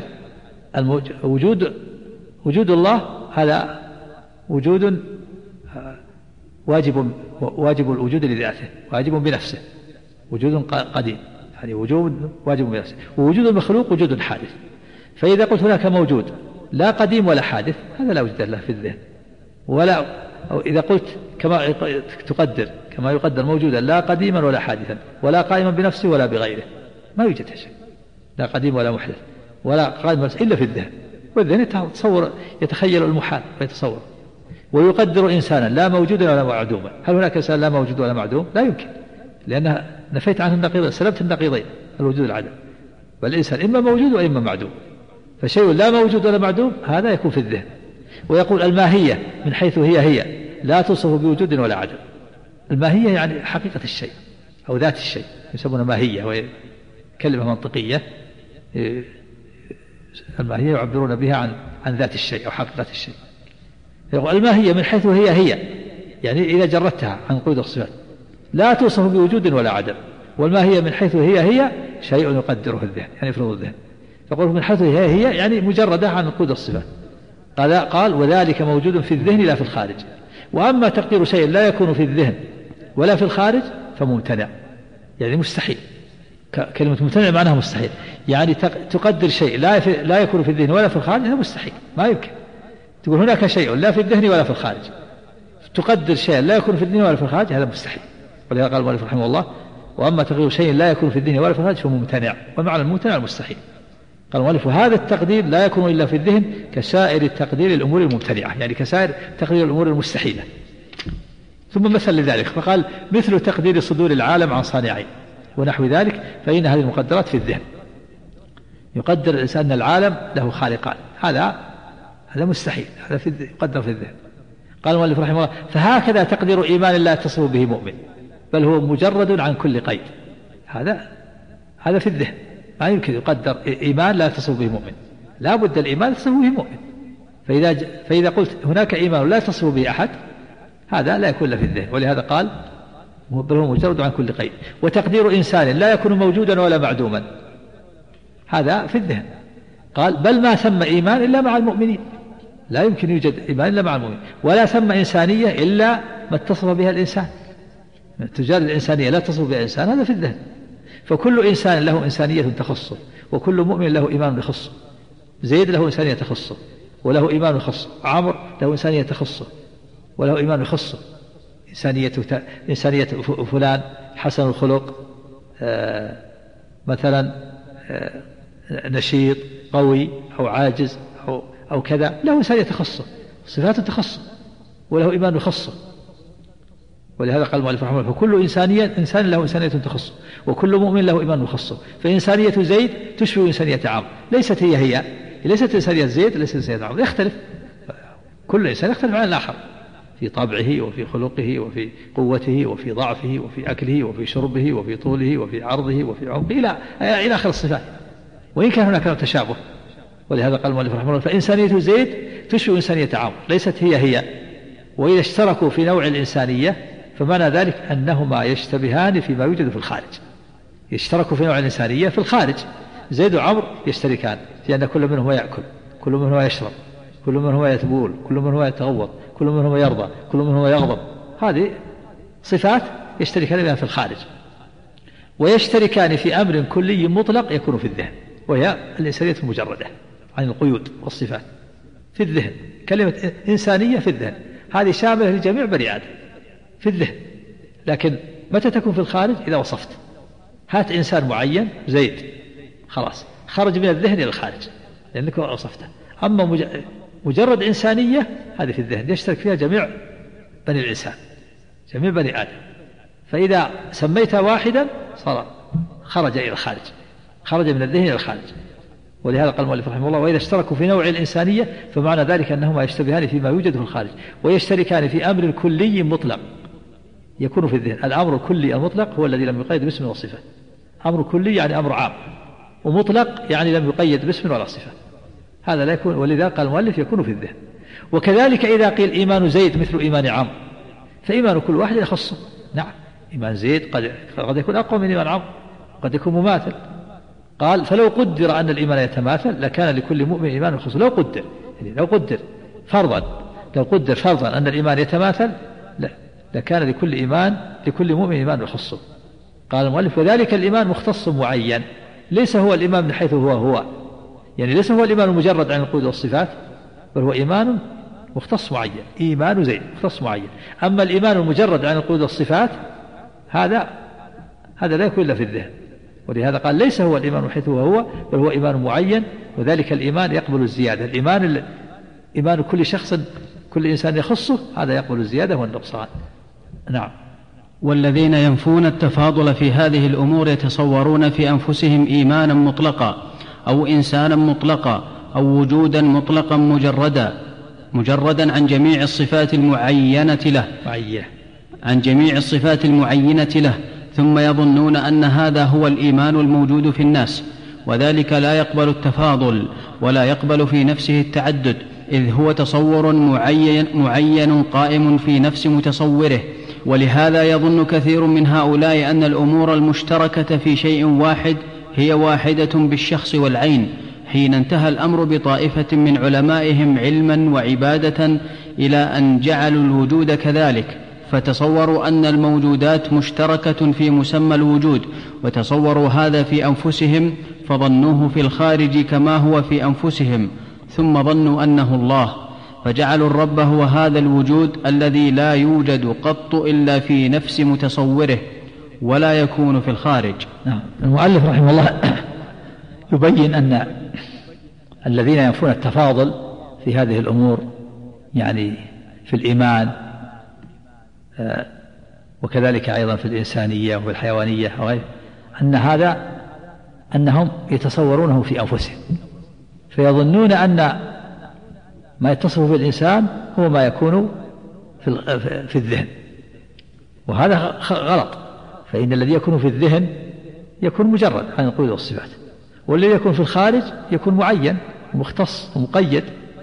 وجود الله هذا وجود واجب الوجود لذاته، واجب بنفسه، وجود قديم، يعني وجود واجب بنفسه. ووجود المخلوق وجود حادث. فإذا قلت هناك موجود لا قديم ولا حادث، هذا لا وجود له في الذهن. ولا أو إذا قلت كما يقدر موجودا لا قديما ولا حادثا ولا قائما بنفسه ولا بغيره، ما يوجد شيء لا قديم ولا محدث ولا قائم إلا في الذهن، والذهن يتخيل المحال ويتصور. ويقدر إنسانا لا موجودا ولا معدوما، هل هناك إنسان لا موجود ولا معدوم؟ لا يمكن، لأنها نفيت عنه النقيضين، سلبت النقيضين الوجود والعدم. بل الإنسان إما موجود وإما معدوم، فشيء لا موجود ولا معدوم هذا يكون في الذهن. ويقول الماهية من حيث هي لا توصف بوجود ولا عدم. الماهية يعني حقيقة الشيء أو ذات الشيء يسمونها ماهية، وهي كلمة منطقية. الماهية يعبرون بها عن ذات الشيء أو حقيقة الشيء. يقول الماهية من حيث هي يعني إذا جردتها عن قيود الصفات لا توصف بوجود ولا عدم. والماهية من حيث هي شيء يقدره الذهن يعني يفرض الذهن. يقول من حيث هي يعني مجردة عن قيود الصفات. قال وذلك موجود في الذهن لا في الخارج. وأما تقدير شيء لا يكون في الذهن ولا في الخارج فممتنع يعني مستحيل. كلمة ممتنع معناها مستحيل، يعني تقدر شيء لا يكون في الذهن ولا في الخارج هذا مستحيل ما يمكن. تقول هناك شيء لا في الذهن ولا في الخارج، تقدر شيء لا يكون في الذهن ولا في الخارج هذا مستحيل. ولهذا قال المؤلف رحمه الله وأما تقدير شيء لا يكون في الذهن ولا في الخارج فممتنع. ومعنى الممتنع المستحيل. قال المؤلف هذا التقدير لا يكون إلا في الذهن كسائر التقدير الأمور الممتنعة يعني كسائر تقدير الأمور المستحيلة. ثم مثل لذلك فقال مثل تقدير صدور العالم عن صانعين ونحو ذلك فإن هذه المقدرات في الذهن. يقدر الإنسان أن العالم له خالقان هذا مستحيل، هذا يقدر في الذهن. قال المؤلف رحمه الله فهكذا تقدير إيمان لا يتصف به مؤمن بل هو مجرد عن كل قيد. هذا في الذهن ما يمكن يقدر إيمان لا يتصف به مؤمن، لا بد الإيمان يتصف به مؤمن. فإذا قلت هناك إيمان لا يتصف به أحد هذا لا يكون إلا في الذهن. ولهذا قال بل هو مجرد عن كل قيد. وتقدير إنسان لا يكون موجودا ولا معدوما هذا في الذهن. قال بل ما ثم إيمان إلا مع المؤمنين، لا يمكن يوجد إيمان إلا مع المؤمنين. ولا ثم إنسانية إلا ما اتصف بها الإنسان. تجارة الإنسانية لا تصف بها الإنسان هذا في الذهن. فكل إنسان له إنسانية تخصه وكل مؤمن له إيمان يخصه. زيد له إنسانية تخصه وله إيمان يخصه، عمرو له إنسانية تخصه وله إيمان يخصه. إنسانية فلان حسن الخلق مثلا نشيط قوي أو عاجز أو كذا له إنسانية تخصه، صفات تخصه وله إيمان يخصه. ولهذا قال المؤلف رحمه الله فكل إنسان له إنسانية تخصه وكل مؤمن له إيمان يخصه. فإنسانية زيد تشبه إنسانية عمرو، ليست هي ليست إنسانية زيد ليست إنسانية عمرو، يختلف. كل إنسان يختلف عن الآخر في طبعه وفي خلقه وفي قوته وفي ضعفه وفي أكله وفي شربه وفي طوله وفي عرضه وفي عمقه إلى آخر الصفات، وإن كان هناك تشابه. ولهذا قال المؤلف رحمه الله فإنسانية زيد تشبه إنسانية عمرو ليست هي. وإذا اشتركوا في نوع الإنسانية فمعنى ذلك أنهما يشتبهان فيما يوجد في الخارج. يشتركوا في نوع الإنسانية في الخارج، زيد وعمرو يشتركان في أن كل منهما يأكل، كل منهما يشرب، كل منهما يتبول، كل منهما يتغوط، كل منهما يرضى، كل منهما يغضب. هذه صفات يشتركان بها في الخارج. ويشتركان في أمر كلي مطلق يكون في الذهن وهي الإنسانية المجردة عن القيود والصفات في الذهن. كلمة إنسانية في الذهن هذه شاملة لجميع بني آدم في الذهن. لكن متى تكون في الخارج؟ إذا وصفت هات إنسان معين زيد خلاص خرج من الذهن إلى الخارج لأنك وصفته. أما مجرد إنسانية هذه في الذهن يشترك فيها جميع بني الإنسان جميع بني آدم. فإذا سميت واحدا صار خرج إلى الخارج، خرج من الذهن إلى الخارج. ولهذا قال المؤلف رحمه الله وإذا اشتركوا في نوع الإنسانية فمعنى ذلك أنهما يشتبهان فيما يوجد في الخارج ويشتركان في أمر كلي مطلق يكون في الذهن. الأمر الكلي المطلق هو الذي لم يقيد باسم وصفة. أمر كلي يعني أمر عام، ومطلق يعني لم يقيد باسم ولا صفة. هذا لا يكون، ولذا قال المؤلف يكون في الذهن. وكذلك إذا قيل إيمان زيد مثل إيمان عمرو فإيمان كل واحد يخصه. نعم إيمان زيد قد يكون أقوى من إيمان عمرو، قد يكون مماثل. قال فلو قدر أن الإيمان يتماثل لكان لكل مؤمن إيمان يخصه. لو قدر يعني لو قدر فرضا أن الإيمان يتماثل لكان لكل مؤمن إيمان يخصه. قال المؤلف وذلك الإيمان مختص معين ليس هو الإيمان من حيث هو يعني ليس هو الإيمان المجرد عن القيود والصفات بل هو إيمان مختص معين. إيمان زيد مختص معين. أما الإيمان المجرد عن القيود والصفات هذا لا يكون إلا في الذهن. ولهذا قال ليس هو الإيمان من حيث هو بل هو إيمان معين. وذلك الإيمان يقبل الزيادة. إيمان كل شخص كل إنسان يخصه هذا يقبل الزيادة والنقصان. نعم. والذين ينفون التفاضل في هذه الأمور يتصورون في أنفسهم إيمانا مطلقا أو إنسانا مطلقا أو وجودا مطلقا مجردا عن جميع الصفات المعينة له ثم يظنون أن هذا هو الإيمان الموجود في الناس، وذلك لا يقبل التفاضل ولا يقبل في نفسه التعدد، إذ هو تصور معين قائم في نفس متصوره. ولهذا يظن كثير من هؤلاء أن الأمور المشتركة في شيء واحد هي واحدة بالشخص والعين، حين انتهى الأمر بطائفة من علمائهم علما وعبادة إلى أن جعلوا الوجود كذلك، فتصوروا أن الموجودات مشتركة في مسمى الوجود، وتصوروا هذا في أنفسهم فظنوه في الخارج كما هو في أنفسهم، ثم ظنوا أنه الله، فجعلوا الرب هو هذا الوجود الذي لا يوجد قط إلا في نفس متصوره ولا يكون في الخارج. المؤلف رحمه الله يبين أن الذين ينفون التفاضل في هذه الأمور، يعني في الإيمان وكذلك أيضا في الإنسانية وفي الحيوانية وغيره، أنهم يتصورونه في أنفسهم، فيظنون أن ما يتصف بالإنسان هو ما يكون في الذهن، وهذا غلط. فإن الذي يكون في الذهن يكون مجرد عن القيود والصفات، والذي يكون في الخارج يكون معين ومختص ومقيد.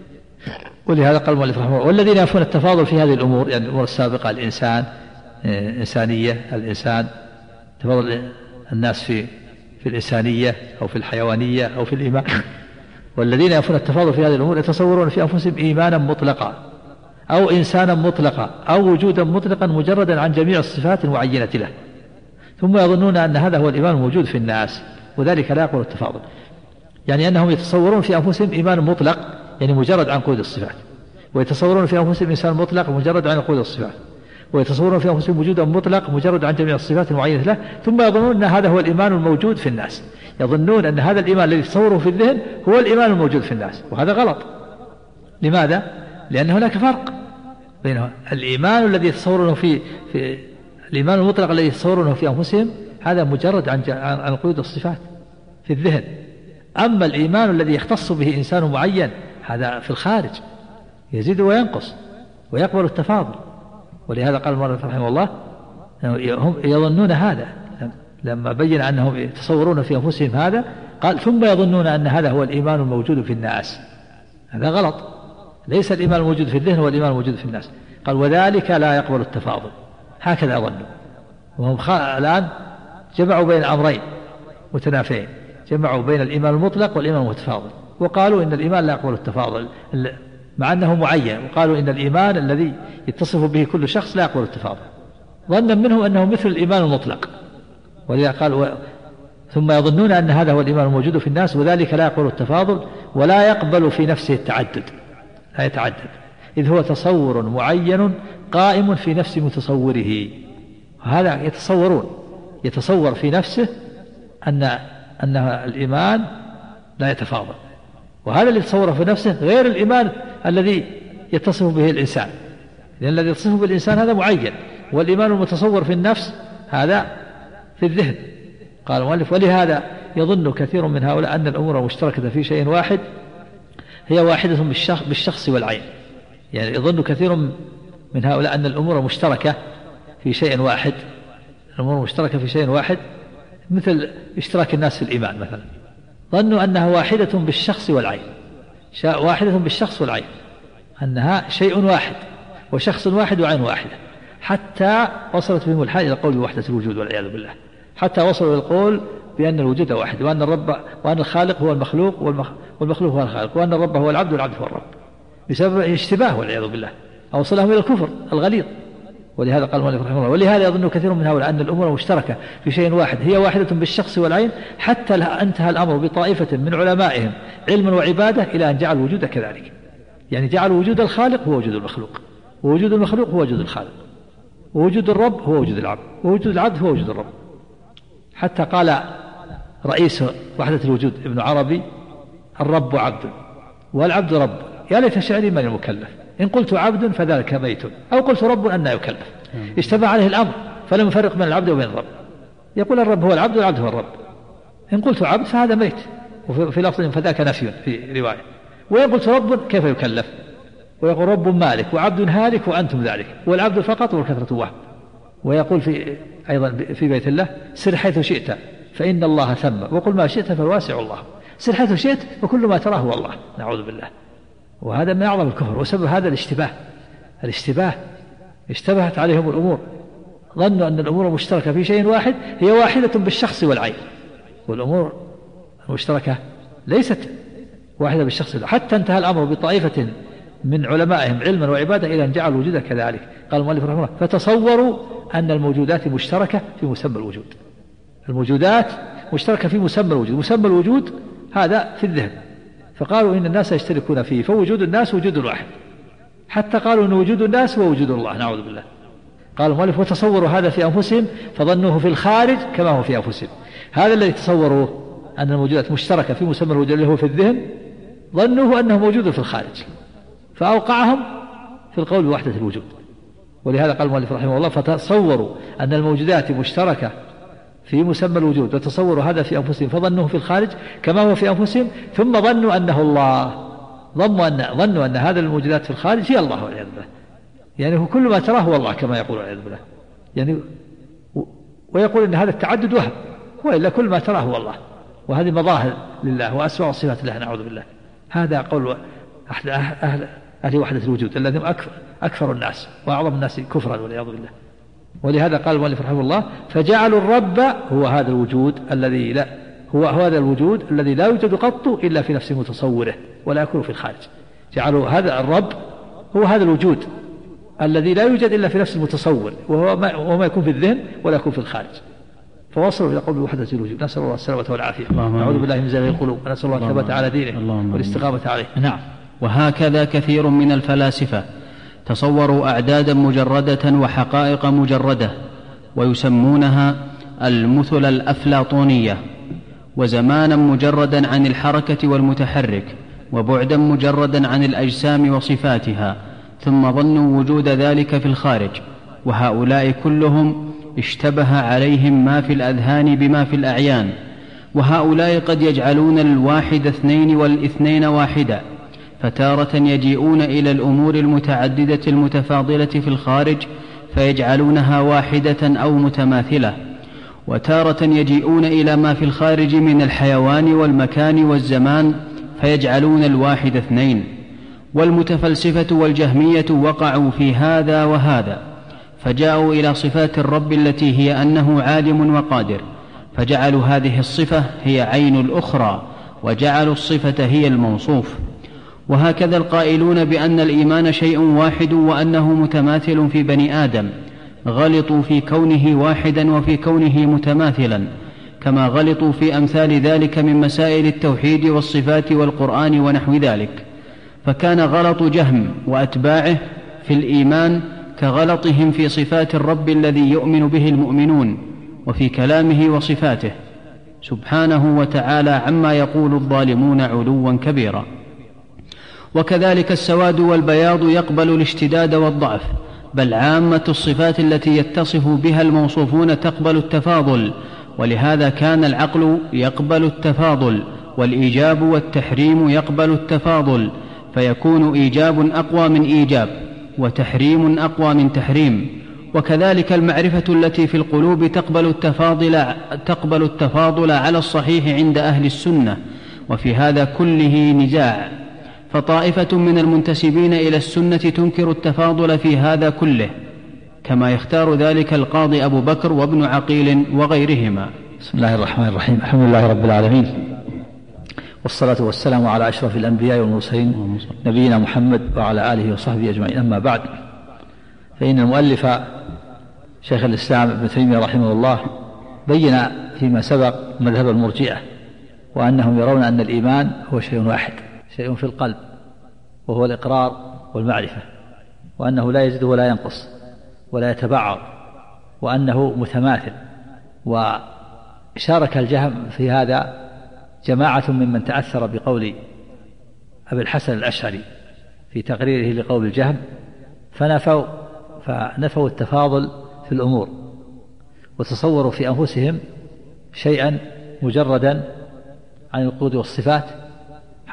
ولهذا قال المؤلف رحمه الله: والذين ينفون التفاضل في هذه الأمور، يعني الأمور السابقة، الإنسان، إنسانية الإنسان، تفاضل الناس في الإنسانية أو في الحيوانية أو في الإيمان. والذين ينفون التفاضل في هذه الأمور يتصورون في أنفسهم إيمانا مطلقا أو إنسانا مطلقا أو وجودا مطلقا مجردا عن جميع الصفات المعينة له، ثم يظنون أن هذا هو الإيمان الموجود في الناس، وذلك لا يقبل التفاضل. يعني أنهم يتصورون في أنفسهم إيمان مطلق، يعني مجرد عن قيود الصفات، ويتصورون في أنفسهم إنسان مطلق مجرد عن قيود الصفات، ويتصورون في أنفسهم وجودا مطلق مجرد عن جميع الصفات المعينة له، ثم يظنون أن هذا هو الإيمان الموجود في الناس. يظنون أن هذا الإيمان الذي تصوره في الذهن هو الإيمان الموجود في الناس، وهذا غلط. لماذا؟ لأن هناك فرق بين الإيمان الذي يتصورونه في الإيمان المطلق الذي يتصورونه في أنفسهم، هذا مجرد عن قيود الصفات في الذهن. أما الإيمان الذي يختص به إنسان معين، هذا في الخارج، يزيد وينقص ويقبل التفاضل. ولهذا قال المؤلف رحمه الله: هم يظنون هذا، لما بين أنهم يتصورون في أنفسهم هذا، قال: ثم يظنون أن هذا هو الإيمان الموجود في الناس. هذا غلط، ليس الإيمان الموجود في الذهن هو الإيمان الموجود في الناس. قال: وذلك لا يقبل التفاضل. هكذا ظنوا، وهم الآن جمعوا بين أمرين متنافين، جمعوا بين الإيمان المطلق والإيمان المتفاضل، وقالوا إن الإيمان لا يقبل التفاضل مع أنه معين، وقالوا إن الإيمان الذي يتصف به كل شخص لا يقبل التفاضل، ظنا منهم أنه مثل الإيمان المطلق. ولذا قال: ثم يظنون أن هذا هو الإيمان الموجود في الناس، وذلك لا يقبل التفاضل ولا يقبل في نفسه التعدد، لا يتعدد، إذ هو تصور معين قائم في نفس متصوره. هذا يتصور في نفسه أن الإيمان لا يتفاضل، وهذا اللي يتصوره في نفسه غير الإيمان الذي يتصف به الإنسان، لأن الذي يتصف به الإنسان هذا معين، والإيمان المتصور في النفس هذا في الذهن. قال المؤلف: ولهذا يظن كثير من هؤلاء أن الأمور المشتركة في شيء واحد هي واحدة بالشخص والعين. يعني يظن كثير من هؤلاء أن الأمور المشتركة في شيء واحد، الأمور المشتركة في شيء واحد مثل اشتراك الناس في الإيمان مثلا، ظنوا أنها واحدة بالشخص والعين، واحدة بالشخص والعين، أنها شيء واحد وشخص واحد وعين واحدة، حتى وصلت بهم الحال إلى القول بوحدة الوجود والعياذ بالله، حتى وصلوا إلى القول بأن الوجود واحد، وأن الرب، وأن الخالق هو المخلوق والمخلوق هو الخالق، وأن الرب هو العبد والعبد هو الرب، بسبب الاشتباه والعياذ بالله، أوصلهم إلى الكفر الغليظ. ولهذا قال المؤلف رحمه الله: ولهذا يظن كثير من هؤلاء أن الأمور المشتركة في شيء واحد هي واحدة بالشخص والعين، حتى انتهى الأمر بطائفة من علمائهم علما وعبادة إلى أن جعلوا الوجود كذلك، يعني جعلوا وجود الخالق هو وجود المخلوق، ووجود المخلوق هو وجود الخالق، ووجود الرب هو وجود العبد، ووجود العبد هو وجود الرب. حتى قال رئيس وحدة الوجود ابن عربي: الرب عبد والعبد رب، يا ليت شعري من المكلف، إن قلت عبد فذلك ميت، أو قلت رب أن يكلف. اشتبه عليه الأمر فلم يفرق بين العبد وبين الرب، يقول الرب هو العبد والعبد هو الرب، إن قلت عبد فهذا ميت، وفي لفظ فذاك نفي في رواية، وإن قلت رب كيف يكلف؟ ويقول رب مالك وعبد هالك وأنتم ذلك، والعبد فقط والكثرة وهم. ويقول أيضا في بيت الله سر حيث شئت فإن الله ثم، وقل ما شئت فالواسع الله. سر حيث شئت وكل ما تراه هو الله، نعوذ بالله. وهذا من أعظم الكفر، وسبب هذا الاشتباه اشتبهت عليهم الأمور، ظنوا أن الأمور المشتركة في شيء واحد هي واحدة بالشخص والعين، والأمور المشتركة ليست واحدة بالشخص، حتى انتهى الأمر بطائفة من علمائهم علما وعبادة إلى أن جعلوا الوجود كذلك. قال المؤلف رحمه الله فتصوروا أن الموجودات مشتركة في مسمى الوجود. الموجودات مشتركة في مسمى الوجود، مسمى الوجود هذا في الذهن، فقالوا إن الناس يشتركون فيه، فوجود الناس وجود واحد، حتى قالوا أن وجود الناس هو وجود الله، نعوذ بالله. قال المؤلف وتصوروا هذا في أنفسهم فظنوه في الخارج كما هو في أنفسهم. هذا الذي تصوروا أن الموجودات مشتركة في مسمى الوجود اللي هو في الذهن، ظنوه أنه موجود في الخارج، فأوقعهم في القول بوحدة الوجود. ولهذا قال المؤلف رحمه الله فتصوروا أن الموجودات مشتركة في مسمى الوجود، وتصوروا هذا في أنفسهم فظنوه في الخارج كما هو في أنفسهم، ثم ظنوا أنه الله، ظنوا أن هذا الموجودات في الخارج هي الله والعياذ بالله، يعني هو كل ما تراه هو الله كما يقول والعياذ بالله، يعني ويقول أن هذا التعدد وهم، وإلا كل ما تراه هو الله، وهذه مظاهر لله وأسماء وصفات الله، نعوذ بالله. هذا قول أهل وحدة الوجود الذين أكثر الناس وأعظم الناس كفرا والعياذ بالله. ولهذا قال المؤلف رحمه الله فجعلوا الرب هو هذا الوجود الذي لا هو هذا الوجود الذي لا يوجد قط إلا في نفس متصوره ولا يكون في الخارج. جعلوا هذا الرب هو هذا الوجود الذي لا يوجد إلا في نفس المتصور، وهو ما يكون في الذهن ولا يكون في الخارج، فوصلوا إلى قول بوحدة الوجود. نسأل الله السلامة والعافية، نعوذ بالله من زيغ القلوب، ونسأل الله الثبات على دينه والاستقامة عليه. نعم. وهكذا كثير من الفلاسفة تصوروا أعدادا مجردة وحقائق مجردة، ويسمونها المثل الأفلاطونية، وزمانا مجردا عن الحركة والمتحرك، وبعدا مجردا عن الأجسام وصفاتها، ثم ظنوا وجود ذلك في الخارج. وهؤلاء كلهم اشتبه عليهم ما في الأذهان بما في الأعيان. وهؤلاء قد يجعلون الواحد اثنين والاثنين واحدا، فتارة يجيئون إلى الأمور المتعددة المتفاضلة في الخارج فيجعلونها واحدة أو متماثلة، وتارة يجيئون إلى ما في الخارج من الحيوان والمكان والزمان فيجعلون الواحد اثنين. والمتفلسفة والجهمية وقعوا في هذا وهذا، فجاءوا إلى صفات الرب التي هي أنه عالم وقادر، فجعلوا هذه الصفة هي عين الأخرى، وجعلوا الصفة هي الموصوف. وهكذا القائلون بأن الإيمان شيء واحد وأنه متماثل في بني آدم، غلطوا في كونه واحدا وفي كونه متماثلا، كما غلطوا في أمثال ذلك من مسائل التوحيد والصفات والقرآن ونحو ذلك. فكان غلط جهم وأتباعه في الإيمان كغلطهم في صفات الرب الذي يؤمن به المؤمنون، وفي كلامه وصفاته سبحانه وتعالى عما يقول الظالمون علوا كبيرا. وكذلك السواد والبياض يقبل الاشتداد والضعف، بل عامة الصفات التي يتصف بها الموصوفون تقبل التفاضل، ولهذا كان العقل يقبل التفاضل، والإيجاب والتحريم يقبل التفاضل، فيكون إيجاب أقوى من إيجاب وتحريم أقوى من تحريم. وكذلك المعرفة التي في القلوب تقبل التفاضل على الصحيح عند أهل السنة، وفي هذا كله نزاع، فطائفة من المنتسبين إلى السنة تنكر التفاضل في هذا كله، كما يختار ذلك القاضي أبو بكر وابن عقيل وغيرهما. بسم الله الرحمن الرحيم، الحمد لله رب العالمين، والصلاة والسلام على أشرف الأنبياء والمرسلين نبينا محمد وعلى آله وصحبه أجمعين. أما بعد، فإن المؤلف شيخ الإسلام ابن تيمية رحمه الله بين فيما سبق مذهب المرجئة، وأنهم يرون أن الإيمان هو شيء واحد، شيء في القلب وهو الإقرار والمعرفة، وأنه لا يزيد ولا ينقص ولا يتبعض، وأنه متماثل. وشارك الجهم في هذا جماعة ممن تأثر بقول أبي الحسن الأشعري في تقريره لقول الجهم، فنفوا التفاضل في الأمور، وتصوروا في أنفسهم شيئا مجردا عن القود والصفات،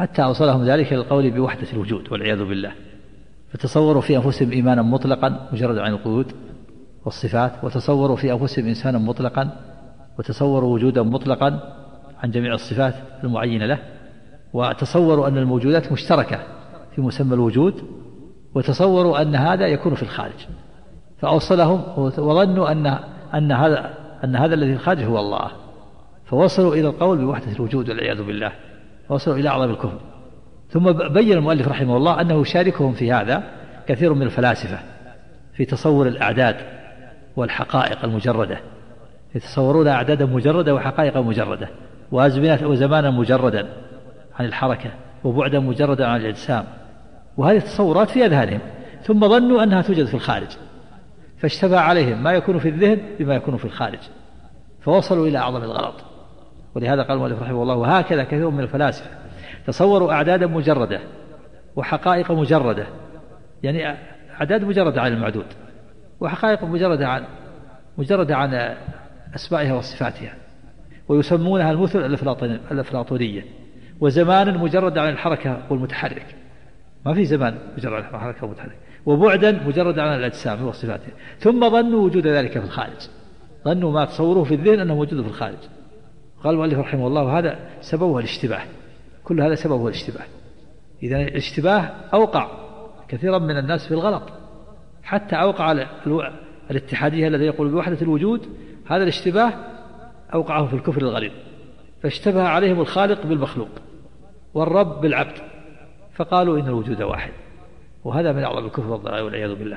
حتى أوصلهم ذلك إلى القول بوحدة الوجود والعياذ بالله. فتصوروا في أنفسهم إيمانا مطلقا مجرد عن القيود والصفات، وتصوروا في أنفسهم إنسانا مطلقا، وتصوروا وجودا مطلقا عن جميع الصفات المعينة له، وتصوروا أن الموجودات مشتركة في مسمى الوجود، وتصوروا أن هذا يكون في الخارج، فأوصلهم وظنوا أن هذا الذي في الخارج هو الله، فوصلوا إلى القول بوحدة الوجود والعياذ بالله، وصلوا إلى أعظم الكفر. ثم بين المؤلف رحمه الله أنه يشاركهم في هذا كثير من الفلاسفة في تصور الأعداد والحقائق المجردة، يتصورون أعدادا مجردة وحقائق مجردة وأزمنة وزمانا مجردا عن الحركة وبعدا مجردا عن الأجسام، وهذه التصورات في أذهانهم، ثم ظنوا أنها توجد في الخارج، فاشتبه عليهم ما يكون في الذهن بما يكون في الخارج، فوصلوا إلى أعظم الغلط. ولهذا قال المؤلف رحمه الله: وهكذا كثير من الفلاسفة تصوروا أعدادا مجردة وحقائق مجردة، يعني أعداد مجردة عن المعدود، وحقائق مجردة عن أسمائها وصفاتها، ويسمونها المثل الأفلاطونية، وزمانا مجرد عن الحركة والمتحرك، ما في زمان مجرد عن الحركة والمتحرك، وبعدا مجرد عن الأجسام وصفاتها، ثم ظنوا وجود ذلك في الخارج، ظنوا ما تصوروه في الذهن أنه موجود في الخارج. قال المؤلف رحمه الله: هذا سببه الاشتباه، كل هذا سببه الاشتباه. إذا الاشتباه أوقع كثيرا من الناس في الغلط، حتى أوقع الاتحادية الذي يقول بوحدة الوجود، هذا الاشتباه أوقعهم في الكفر الغليظ، فاشتبه عليهم الخالق بالمخلوق والرب بالعبد، فقالوا إن الوجود واحد، وهذا من أعظم الكفر والضلال والعياذ بالله،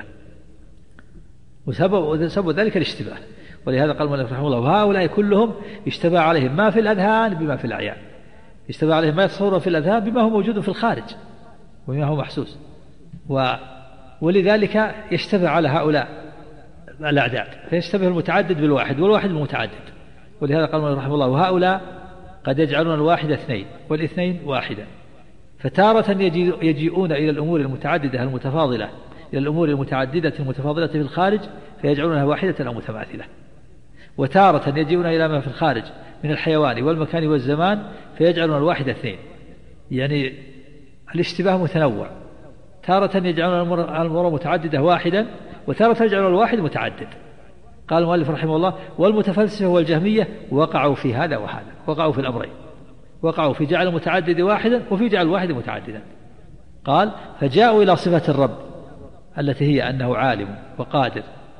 وسبب ذلك الاشتباه. ولهذا قال المؤلف رحمه الله: وهؤلاء كلهم اشتبه عليهم ما في الأذهان بما في الأعيان، اشتبه عليهم ما يتصور في الأذهان بما هو موجود في الخارج وبما هو محسوس، ولذلك يشتبه على هؤلاء الأعداد، فيشتبه المتعدد بالواحد والواحد بالمتعدد. ولهذا قال المؤلف رحمه الله: وهؤلاء قد يجعلون الواحد اثنين والاثنين واحدا، فتارة يجيئون إلى الأمور المتعددة المتفاضلة، إلى الأمور المتعددة المتفاضلة في الخارج فيجعلونها واحدة أو متماثلة، وتارة يجيئون إلى ما في الخارج من الحيوان والمكان والزمان فيجعلون الواحد اثنين. يعني الاشتباه متنوع، تارة يجعلون الأمور متعددة واحدا، وتارة يجعلون الواحد متعدد. قال المؤلف رحمه الله: والمتفلسفة والجهمية وقعوا في هذا وهذا، وقعوا في الأمرين، وقعوا في جعل المتعدد واحدا وفي جعل الواحد متعددا. قال: فجاءوا إلى صفة الرب التي هي أنه عالم وقادر،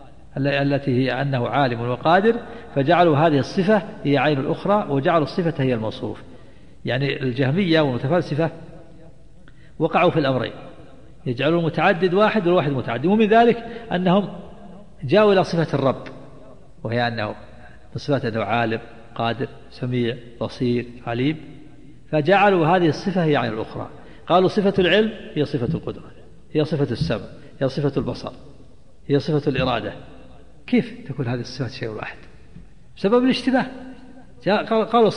فجعلوا هذه الصفة هي عين الأخرى، وجعلوا الصفة هي الموصوف. يعني الجهمية والمتفلسفة وقعوا في الأمرين، يجعلوا المتعدد واحد والواحد متعدد، ومن ذلك أنهم جاءوا إلى صفة الرب، وهي أنه صفة أنه عالم قادر سميع بصير عليم، فجعلوا هذه الصفة هي عين الأخرى. قالوا صفة العلم هي صفة القدرة، هي صفة السمع، هي صفة البصر، هي صفة الإرادة. كيف تكون هذه الصفات شيء واحد؟ بسبب الاشتباه. قالوا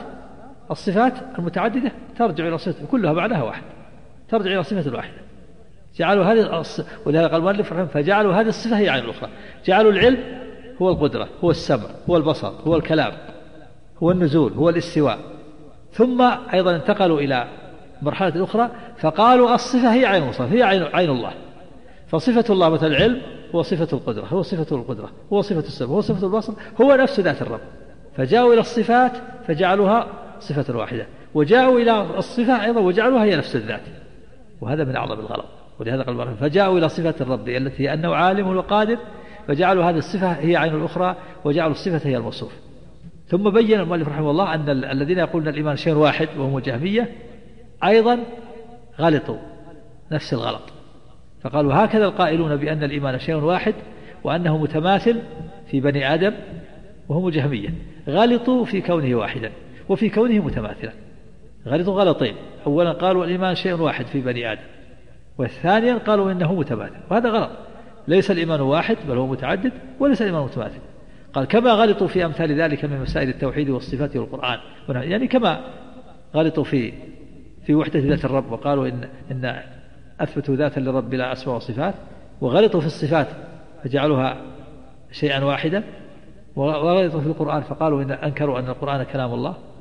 الصفات المتعددة ترجع إلى صفة كلها بعدها واحد، ترجع إلى صفة الواحدة. جعلوا هذه ولهذا قال المؤلف فجعلوا هذه الصفة هي عين الأخرى. جعلوا العلم هو القدرة، هو السمع، هو البصر، هو الكلام، هو النزول، هو الاستواء. ثم أيضا انتقلوا إلى مرحلة أخرى فقالوا الصفة هي عين الوصف، هي عين الله. فصفة الله مثل العلم هو صفة القدرة، هو صفة القدرة، هو صفة السمع، هو صفة البصر، هو نفس ذات الرب. فجاءوا إلى الصفات فجعلوها صفة واحدة، وجاءوا إلى الصفة أيضا وجعلوها هي نفس الذات، وهذا من أعظم الغلط. ولهذا قال فجاءوا إلى صفة الرب التي هي أنه عالم وقادر، فجعلوا هذه الصفة هي عين الأخرى، وجعلوا الصفة هي الموصوف. ثم بين المؤلف رحمه الله أن الذين يقولون الإيمان شيء واحد وهم الجهمية أيضا غلطوا نفس الغلط، فقالوا هكذا القائلون بأن الإيمان شيء واحد وأنه متماثل في بني آدم وهم جهمية، غلطوا في كونه واحدا وفي كونه متماثلا. غلطوا غلطين: أولا قالوا الإيمان شيء واحد في بني آدم، والثانيا قالوا إنه متماثل، وهذا غلط. ليس الإيمان واحد بل هو متعدد، وليس الإيمان متماثل. قال كما غلطوا في أمثال ذلك من مسائل التوحيد والصفات والقرآن، يعني كما غلطوا في وحدة ذات الرب وقالوا إن أثبتوا ذاتا للرب بلا أسماء وصفات، وغلطوا في الصفات فجعلوها شيئا واحدا، وغلطوا في القرآن فقالوا إن أنكروا أن القرآن كلام الله.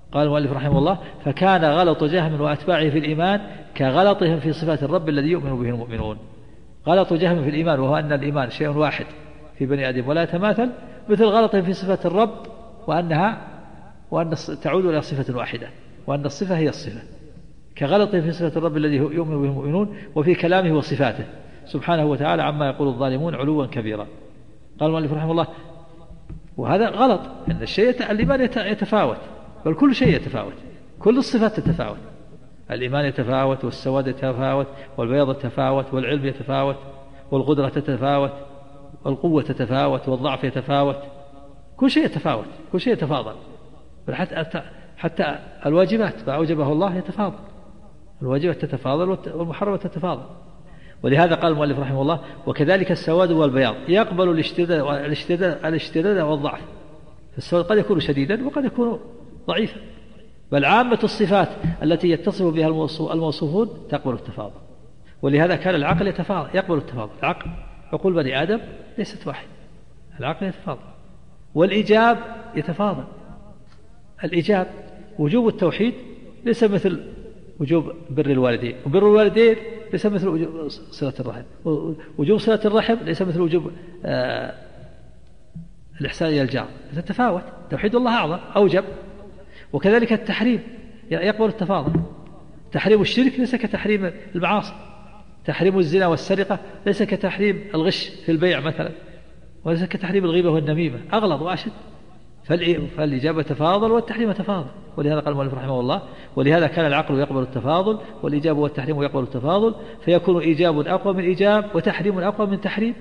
قال المؤلف رحمه الله: فكان غلط جهم وأتباعه في الإيمان كغلطهم في صفات الرب الذي يؤمن به المؤمنون. غلط جهم في الإيمان، وهو أن الإيمان شيء واحد في بني آدم ولا يتماثل، مثل غلطهم في صفات الرب وأن تعود إلى صفة واحدة، وأن الصفة هي الصفة، كغلطهم في صفة الرب الذي يؤمن به المؤمنون وفي كلامه وصفاته سبحانه وتعالى عما يقول الظالمون علوا كبيرا. قال المؤلف رحمه الله: وهذا غلط، أن الإيمان يتفاوت، بل كل شيء يتفاوت، كل الصفات تتفاوت، الإيمان يتفاوت، والسواد يتفاوت، والبياض يتفاوت، والعلم يتفاوت، والقدرة تتفاوت، والقوة تتفاوت، والضعف يتفاوت، كل شيء يتفاوت، كل شيء يتفاضل، حتى الواجبات ما أوجبه الله يتفاضل، الواجبات تتفاضل والمحرمات تتفاضل. ولهذا قال المؤلف رحمه الله: وكذلك السواد والبياض يقبل الاشتداد والضعف، فالسواد قد يكون شديدا وقد يكون ضعيفا، بل عامة الصفات التي يتصف بها الموصوفون تقبل التفاضل. ولهذا كان العقل يقبل التفاضل. عقول بني آدم ليست واحد، العقل يتفاضل، والإيجاب يتفاضل. الإيجاب وجوب التوحيد ليس مثل وجوب بر الوالدين، وبر الوالدين ليس مثل وجوب صلة الرحم، وجوب صلة الرحم ليس مثل وجوب الإحسان إلى الجار، تتفاوت. توحيد الله أعظم أوجب. وكذلك التحريم يقبل التفاضل، تحريم الشرك ليس كتحريم المعاصي، تحريم الزنا والسرقة ليس كتحريم الغش في البيع مثلا، وليس كتحريم الغيبة والنميمة، أغلظ وأشد. فالإجابة تفاضل والتحريم تفاضل. ولهذا قال المؤلف رحمه الله: ولهذا كان العقل يقبل التفاضل، والإيجاب والتحريم يقبل التفاضل، فيكون إيجاب أقوى من إيجاب وتحريم أقوى من تحريم.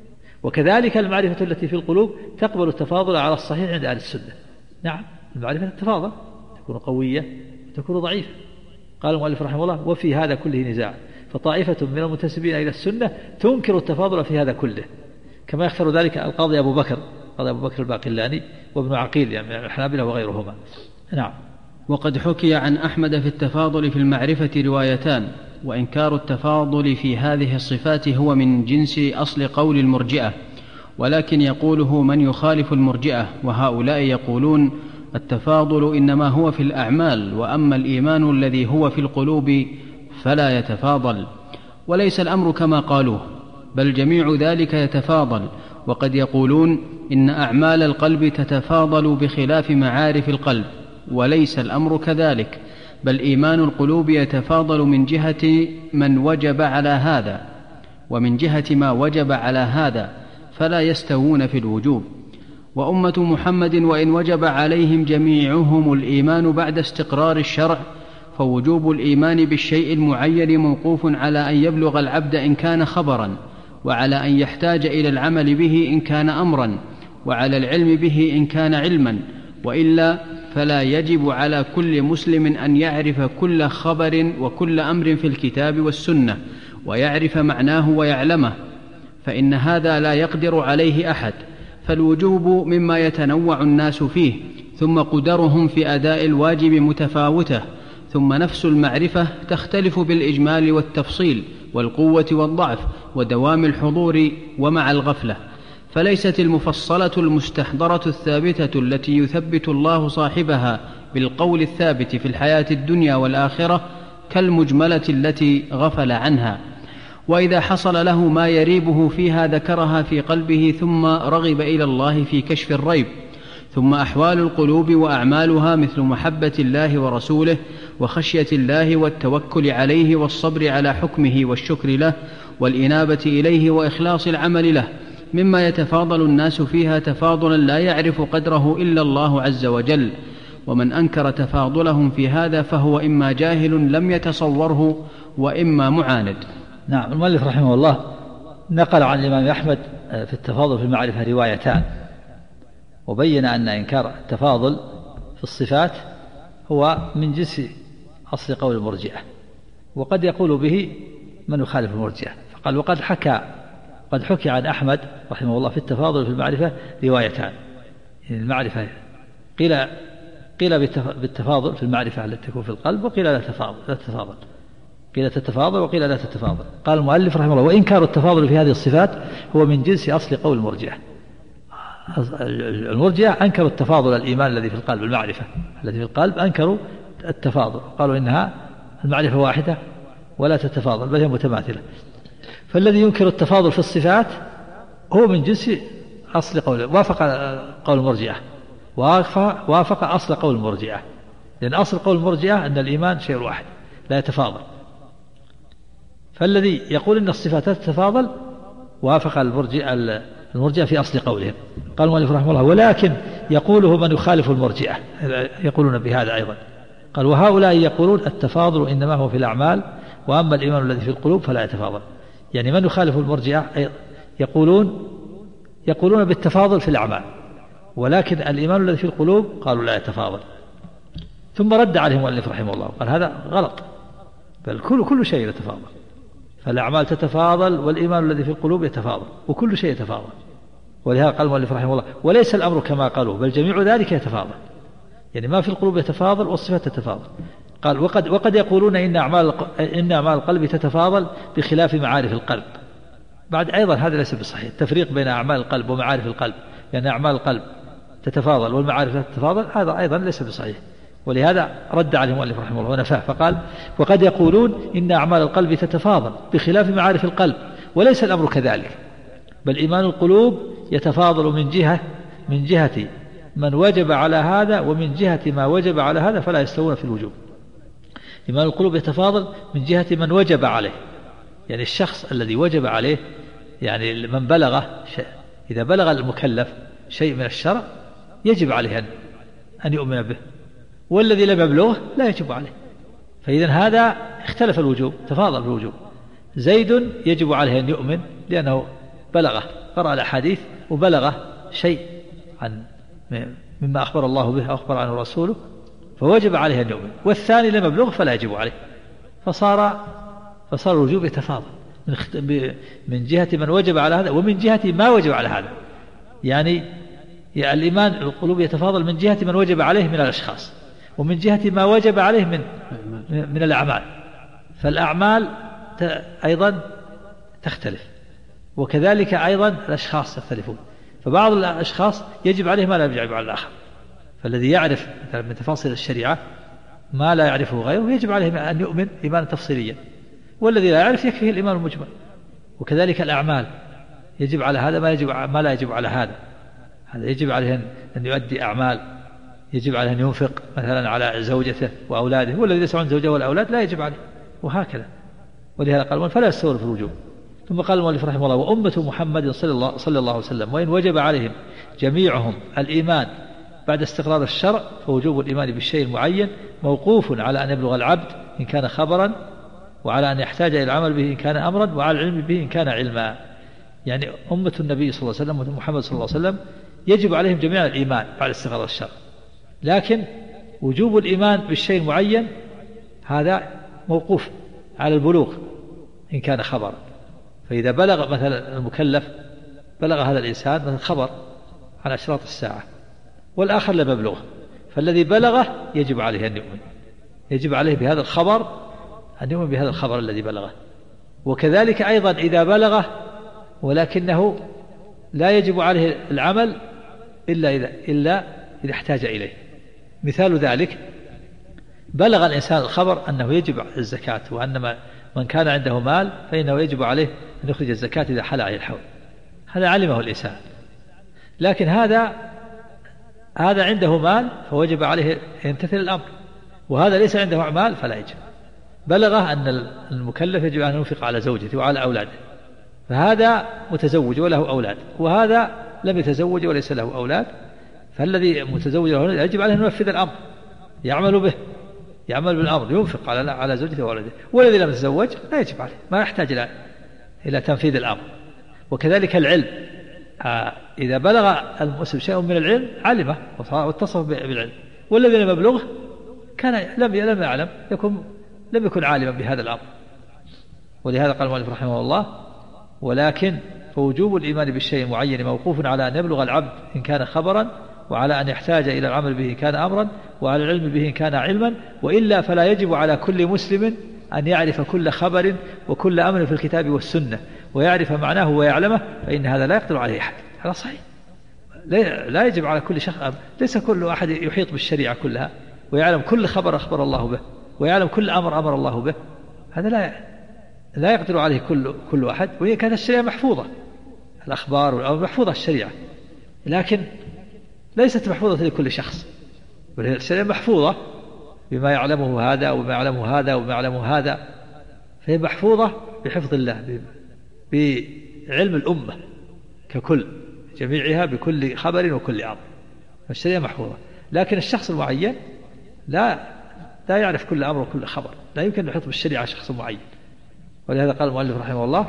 وكذلك المعرفة التي في القلوب تقبل التفاضل على الصحيح عند أهل السنة. نعم، المعرفة تتفاضل، تكون قوية وتكون ضعيفة. قال المؤلف رحمه الله: وفي هذا كله نزاع، فطائفة من المنتسبين إلى السنة تنكر التفاضل في هذا كله، كما يختار ذلك القاضي أبو بكر الباقلاني وابن عقيل يعني الحنابلة وغيرهما. نعم. وقد حكي عن أحمد في التفاضل في المعرفة روايتان، وإنكار التفاضل في هذه الصفات هو من جنس أصل قول المرجئة، ولكن يقوله من يخالف المرجئة، وهؤلاء يقولون التفاضل إنما هو في الأعمال، وأما الإيمان الذي هو في القلوب فلا يتفاضل، وليس الأمر كما قالوه، بل جميع ذلك يتفاضل. وقد يقولون إن أعمال القلب تتفاضل بخلاف معارف القلب، وليس الأمر كذلك، بل إيمان القلوب يتفاضل من جهة من وجب على هذا، ومن جهة ما وجب على هذا، فلا يستوون في الوجوب. وأمة محمد وإن وجب عليهم جميعهم الإيمان بعد استقرار الشرع، فوجوب الإيمان بالشيء المعين موقوف على أن يبلغ العبد إن كان خبرا، وعلى أن يحتاج إلى العمل به إن كان أمرا، وعلى العلم به إن كان علما، وإلا فلا يجب على كل مسلم أن يعرف كل خبر وكل أمر في الكتاب والسنة ويعرف معناه ويعلمه، فإن هذا لا يقدر عليه أحد. فالوجوب مما يتنوع الناس فيه، ثم قدرهم في أداء الواجب متفاوتة، ثم نفس المعرفة تختلف بالإجمال والتفصيل والقوة والضعف ودوام الحضور ومع الغفلة، فليست المفصلة المستحضرة الثابتة التي يثبت الله صاحبها بالقول الثابت في الحياة الدنيا والآخرة كالمجملة التي غفل عنها. وإذا حصل له ما يريبه فيها ذكرها في قلبه، ثم رغب إلى الله في كشف الريب. ثم أحوال القلوب وأعمالها مثل محبة الله ورسوله وخشية الله والتوكل عليه والصبر على حكمه والشكر له والإنابة إليه وإخلاص العمل له، مما يتفاضل الناس فيها تفاضلا لا يعرف قدره إلا الله عز وجل. ومن أنكر تفاضلهم في هذا فهو إما جاهل لم يتصوره، وإما معاند. نعم. المؤلف رحمه الله نقل عن الإمام أحمد في التفاضل في المعرفة روايتان، وبين أن إنكار التفاضل في الصفات هو من جنس أصل قول المرجئة، وقد يقول به من يخالف المرجئة. فقال: وقد حكي عن أحمد رحمه الله في التفاضل في المعرفة روايتان. يعني المعرفة قيل بالتفاضل في المعرفة التي تكون في القلب، وقيل لا تتفاضل، قيل تتفاضل وقيل لا تتفاضل. قال المؤلف رحمه الله: وإنكار التفاضل في هذه الصفات هو من جنس أصل قول المرجئة. المرجئة أنكروا التفاضل الإيمان الذي في القلب، المعرفة الذي في القلب أنكروا التفاضل، قالوا إنها المعرفة واحدة ولا تتفاضل بل هي متماثلة. فالذي ينكر التفاضل في الصفات هو من جنس أصل قوله، وافق قول المرجئة، وافق أصل قول المرجئة، لأن أصل قول المرجئة أن الإيمان شيء واحد لا يتفاضل. فالذي يقول إن الصفات تتفاضل وافق المرجئة في أصل قولهم. قال المؤلف رحمه الله: ولكن يقوله من يخالف المرجئة، يقولون بهذا أيضا. قال: وهؤلاء يقولون التفاضل إنما هو في الأعمال، وأما الإيمان الذي في القلوب فلا يتفاضل. يعني من يخالف المرجئة يقولون بالتفاضل في الأعمال، ولكن الإيمان الذي في القلوب قالوا لا يتفاضل. ثم رد عليهم المؤلف رحمه الله قال: هذا غلط، بل كل شيء يتفاضل، فالأعمال تتفاضل والإيمان الذي في القلوب يتفاضل، وكل شيء يتفاضل. ولهذا قال المؤلف رحمه الله: وليس الأمر كما قالوا بل جميع ذلك يتفاضل. يعني ما في القلوب يتفاضل والصفات تتفاضل. قال: وقد يقولون إن أعمال القلب تتفاضل بخلاف معارف القلب. بعد أيضا هذا ليس بصحيح، التفريق بين أعمال القلب ومعارف القلب، لأن أعمال القلب تتفاضل والمعارف لا تتفاضل، هذا أيضا ليس بصحيح. ولهذا رد عليه المؤلف رحمه الله ونفاه، فقال: وقد يقولون إن أعمال القلب تتفاضل بخلاف معارف القلب، وليس الأمر كذلك، بل إيمان القلوب يتفاضل من جهة من وجب على هذا، ومن جهة ما وجب على هذا فلا يستوون في الوجوب. إيمان القلوب يتفاضل من جهة من وجب عليه، يعني الشخص الذي وجب عليه، يعني من بلغه إذا بلغ المكلف شيء من الشرع يجب عليه أن يؤمن به، والذي لم يبلغه لا يجب عليه. فإذا هذا اختلف الوجوب، تفاضل الوجوب. زيد يجب عليه أن يؤمن لأنه بلغه، قرأ الأحاديث وبلغه شيء مما أخبر الله به أو أخبر عنه رسوله، فوجب عليه أن يؤمن. والثاني لم يبلغه فلا يجب عليه، فصار الوجوب يتفاضل من جهة من وجب على هذا ومن جهة ما وجب على هذا. يعني الإيمان القلوب يتفاضل من جهة من وجب عليه من الأشخاص، ومن جهة ما وجب عليه من الأعمال. فالأعمال أيضا تختلف، وكذلك أيضا الأشخاص يختلفون. فبعض الأشخاص يجب عليه ما لا يجب على الآخر، فالذي يعرف من تفاصيل الشريعة ما لا يعرفه غيره يجب عليه أن يؤمن إيمانا تفصيليا، والذي لا يعرف يكفيه الإيمان المجمل. وكذلك الأعمال يجب على هذا ما لا يجب على هذا يجب عليه أن يؤدي أعمال، يجب عليه أن ينفق مثلا على زوجته وأولاده، والذي ليس عنده زوجة والأولاد لا يجب عليه، وهكذا. ولهذا قال: فلا يستوون في الوجوب. ثم قال المؤلف رحمه الله: وأمة محمد صلى الله عليه وسلم وإن وجب عليهم جميعهم الإيمان بعد استقرار الشرع، فوجوب الإيمان بالشيء المعين موقوف على أن يبلغ العبد إن كان خبرا، وعلى أن يحتاج إلى العمل به إن كان أمرا، وعلى العلم به إن كان علما. يعني أمة النبي صلى الله عليه وسلم ومحمد صلى الله عليه وسلم يجب عليهم جميعا الإيمان بعد استقرار الشرع، لكن وجوب الإيمان بالشيء المعين هذا موقوف على البلوغ إن كان خبرا. فإذا بلغ مثلا المكلف، بلغ هذا الإنسان مثلا خبر عن أشراط الساعة والآخر لم يبلغه، فالذي بلغه يجب عليه أن يؤمن، يجب عليه بهذا الخبر أن يؤمن بهذا الخبر الذي بلغه. وكذلك أيضا إذا بلغه ولكنه لا يجب عليه العمل إلا إذا احتاج إليه. مثال ذلك: بلغ الإنسان الخبر أنه يجب الزكاة، وأن من كان عنده مال فإنه يجب عليه أن يخرج الزكاة إذا حل عليه الحول، هذا علمه الإنسان، لكن هذا عنده مال فوجب عليه يمتثل الأمر، وهذا ليس عنده مال فلا يجب. بلغه أن المكلف يجب أن ينفق على زوجته وعلى أولاده، فهذا متزوج وله أولاد، وهذا لم يتزوج وليس له أولاد، فالذي متزوج له يجب عليه أن ينفذ الأمر، يعمل بالأمر، ينفق على زوجته وولده. والذي لم يتزوج لا يجب عليه، ما يحتاج إلى تنفيذ الأمر. وكذلك العلم، إذا بلغ المسلم شيء من العلم علمه واتصف بالعلم، والذي لم يبلغه لم يعلم، لم يكن عالما بهذا الأمر. ولهذا قال المؤلف رحمه الله: ولكن فوجوب الإيمان بالشيء المعين موقوف على أن يبلغ العبد إن كان خبرا، وعلى أن يحتاج إلى العمل به إن كان أمرا، وعلى العلم به إن كان علما، وإلا فلا يجب على كل مسلم أن يعرف كل خبر وكل أمر في الكتاب والسنة ويعرف معناه ويعلمه، فإن هذا لا يقدر عليه أحد. هذا صحيح، لا يجب على كل شخص، ليس كل أحد يحيط بالشريعة كلها ويعلم كل خبر أخبر الله به ويعلم كل أمر الله به، هذا لا يقدر عليه كل أحد. وهي كانت الشريعة محفوظة، الأخبار محفوظة الشريعة، لكن ليست محفوظة لكل شخص. الشريعة محفوظة بما يعلمه هذا وما يعلمه هذا وما يعلمه هذا، فهي محفوظة بحفظ الله، بعلم الأمة ككل جميعها بكل خبر وكل أمر، فالشريعة محفوظة. لكن الشخص المعين لا يعرف كل أمر وكل خبر، لا يمكن أن يحط بالشريعة شخص معين. ولهذا قال المؤلف رحمه الله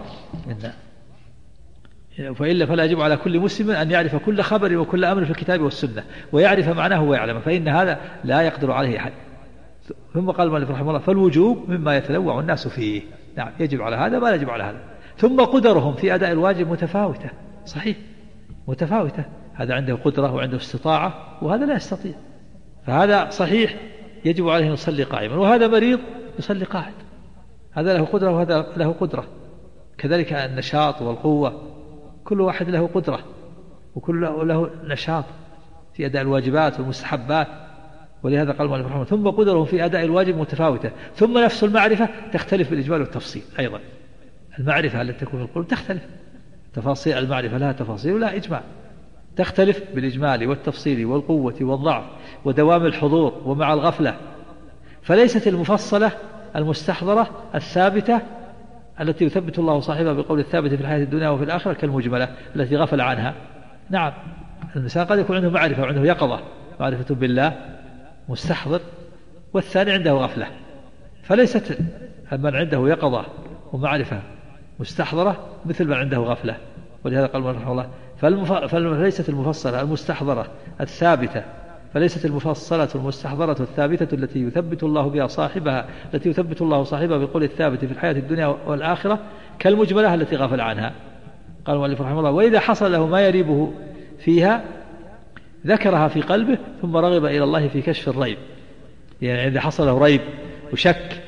فإلا فلا يجب على كل مسلم أن يعرف كل خبر وكل أمر في الكتاب والسنة ويعرف معناه ويعلم، فإن هذا لا يقدر عليه أحد. ثم قال المؤلف رحمه الله فالوجوب مما يتنوع الناس فيه، نعم يجب على هذا ما لا يجب على هذا. ثم قدرهم في أداء الواجب متفاوتة، صحيح متفاوتة، هذا عنده قدرة وعنده استطاعة وهذا لا يستطيع، فهذا صحيح يجب عليه أن يصلي قائما، وهذا مريض يصلي قاعد، هذا له قدرة وهذا له قدرة. كذلك النشاط والقوة، كل واحد له قدرة وكل له نشاط في أداء الواجبات والمستحبات. ولهذا قال المؤلف رحمه الله ثم قدرهم في أداء الواجب متفاوتة. ثم نفس المعرفة تختلف بالإجمال والتفصيل أيضا، المعرفة التي تكون في القلوب تختلف، تفاصيل المعرفة لها تفاصيل ولا إجمال، تختلف بالإجمال والتفصيل والقوة والضعف ودوام الحضور ومع الغفلة. فليست المفصلة المستحضرة الثابتة التي يثبت الله صاحبها بالقول الثابت في الحياة الدنيا وفي الآخرة كالمجملة التي غفل عنها. نعم الإنسان قد يكون عنده معرفة وعنده يقظة، معرفة بالله مستحضر، والثاني عنده غفلة، فليست من عنده يقظة ومعرفة مستحضرة مثل من عنده غفلة. ولهذا قال رحمه الله فليست المفصلة المستحضرة الثابتة، فليست المفصلة المستحضرة الثابتة التي يثبت الله بها صاحبها، التي يثبت الله صاحبها بالقول الثابت في الحياة الدنيا والآخرة كالمجملة التي غفل عنها. قال المؤلف رحمه الله وإذا حصل له ما يريبه فيها ذكرها في قلبه ثم رغب إلى الله في كشف الريب، يعني إذا حصل له ريب وشك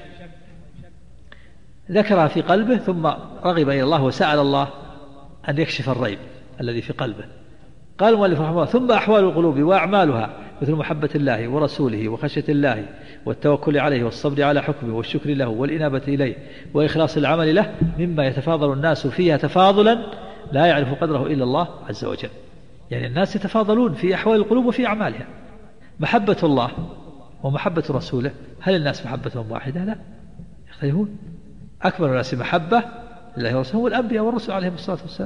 ذكرها في قلبه ثم رغب إلى الله وسأل الله أن يكشف الريب الذي في قلبه. قال المؤلف رحمه الله ثم أحوال القلوب وأعمالها مثل محبة الله ورسوله وخشية الله والتوكل عليه والصبر على حكمه والشكر له والإنابة إليه وإخلاص العمل له مما يتفاضل الناس فيها تفاضلا لا يعرف قدره إلا الله عز وجل. يعني الناس يتفاضلون في أحوال القلوب وفي أعمالها. محبة الله ومحبة رسوله، هل الناس محبتهم واحدة؟ لا، يختلفون. أكبر الناس محبة لله ورسوله هو الأنبياء والرسل عليهم الصلاة والسلام،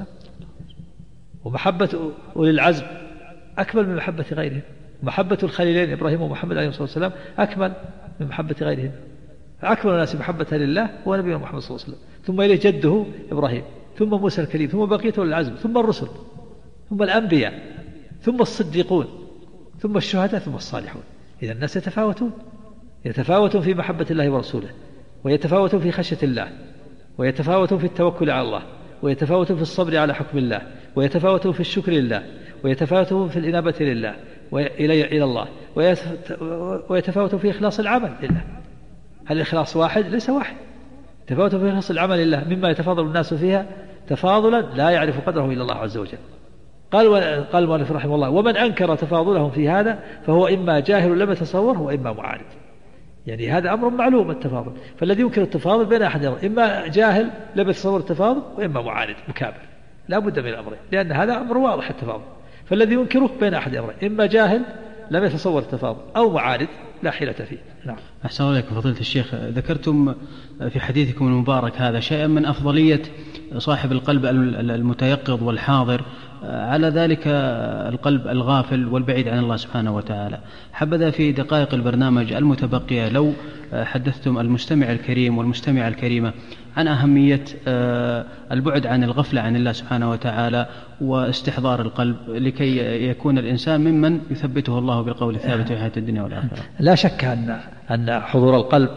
ومحبة أولي العزم أكمل من محبة غيرهم، محبة الخليلين إبراهيم ومحمد عليه الصلاة والسلام أكمل من محبة غيرهم. فأكمل الناس محبة لله هو نبينا محمد صلى الله عليه وسلم، ثم إليه جده إبراهيم، ثم موسى الكليم، ثم بقية أولي العزم، ثم الرسل، ثم الأنبياء، ثم الصديقون، ثم الشهداء، ثم الصالحون. إذا الناس يتفاوتون في محبة الله ورسوله، ويتفاوتون في خشية الله، ويتفاوتون في التوكل على الله، ويتفاوتون في الصبر على حكم الله، ويتفاوتون في الشكر لله، ويتفاوتون في الإنابة لله إلى الله، ويتفاوتون في إخلاص العمل لله. هل الإخلاص واحد؟ ليس واحد. تفاوتون في إخلاص العمل لله مما يتفاضل الناس فيها تفاضلا لا يعرف قدره إلا الله عز وجل. قال المؤلف رحمه الله ومن أنكر تفاضلهم في هذا فهو إما جاهل لم يتصوره وإما معارض. يعني هذا أمر معلوم التفاضل، فالذي ينكر التفاضل بين أحد أمرين، إما جاهل لم يتصور التفاضل وإما معارض مكابر، لا بد من الأمرين، لأن هذا أمر واضح التفاضل. فالذي ينكره بين أحد أمرين، إما جاهل لم يتصور التفاضل أو معارض لا حيلة فيه. نعم. أحسن الله إليكم فضيلة الشيخ، ذكرتم في حديثكم المبارك هذا شيئا من أفضلية صاحب القلب المتيقظ والحاضر على ذلك القلب الغافل والبعيد عن الله سبحانه وتعالى. حبذا في دقائق البرنامج المتبقية لو حدثتم المستمع الكريم والمستمعة الكريمة عن أهمية البعد عن الغفلة عن الله سبحانه وتعالى واستحضار القلب لكي يكون الإنسان ممن يثبته الله بالقول الثابت في حياة الدنيا والآخرة. لا شك أن حضور القلب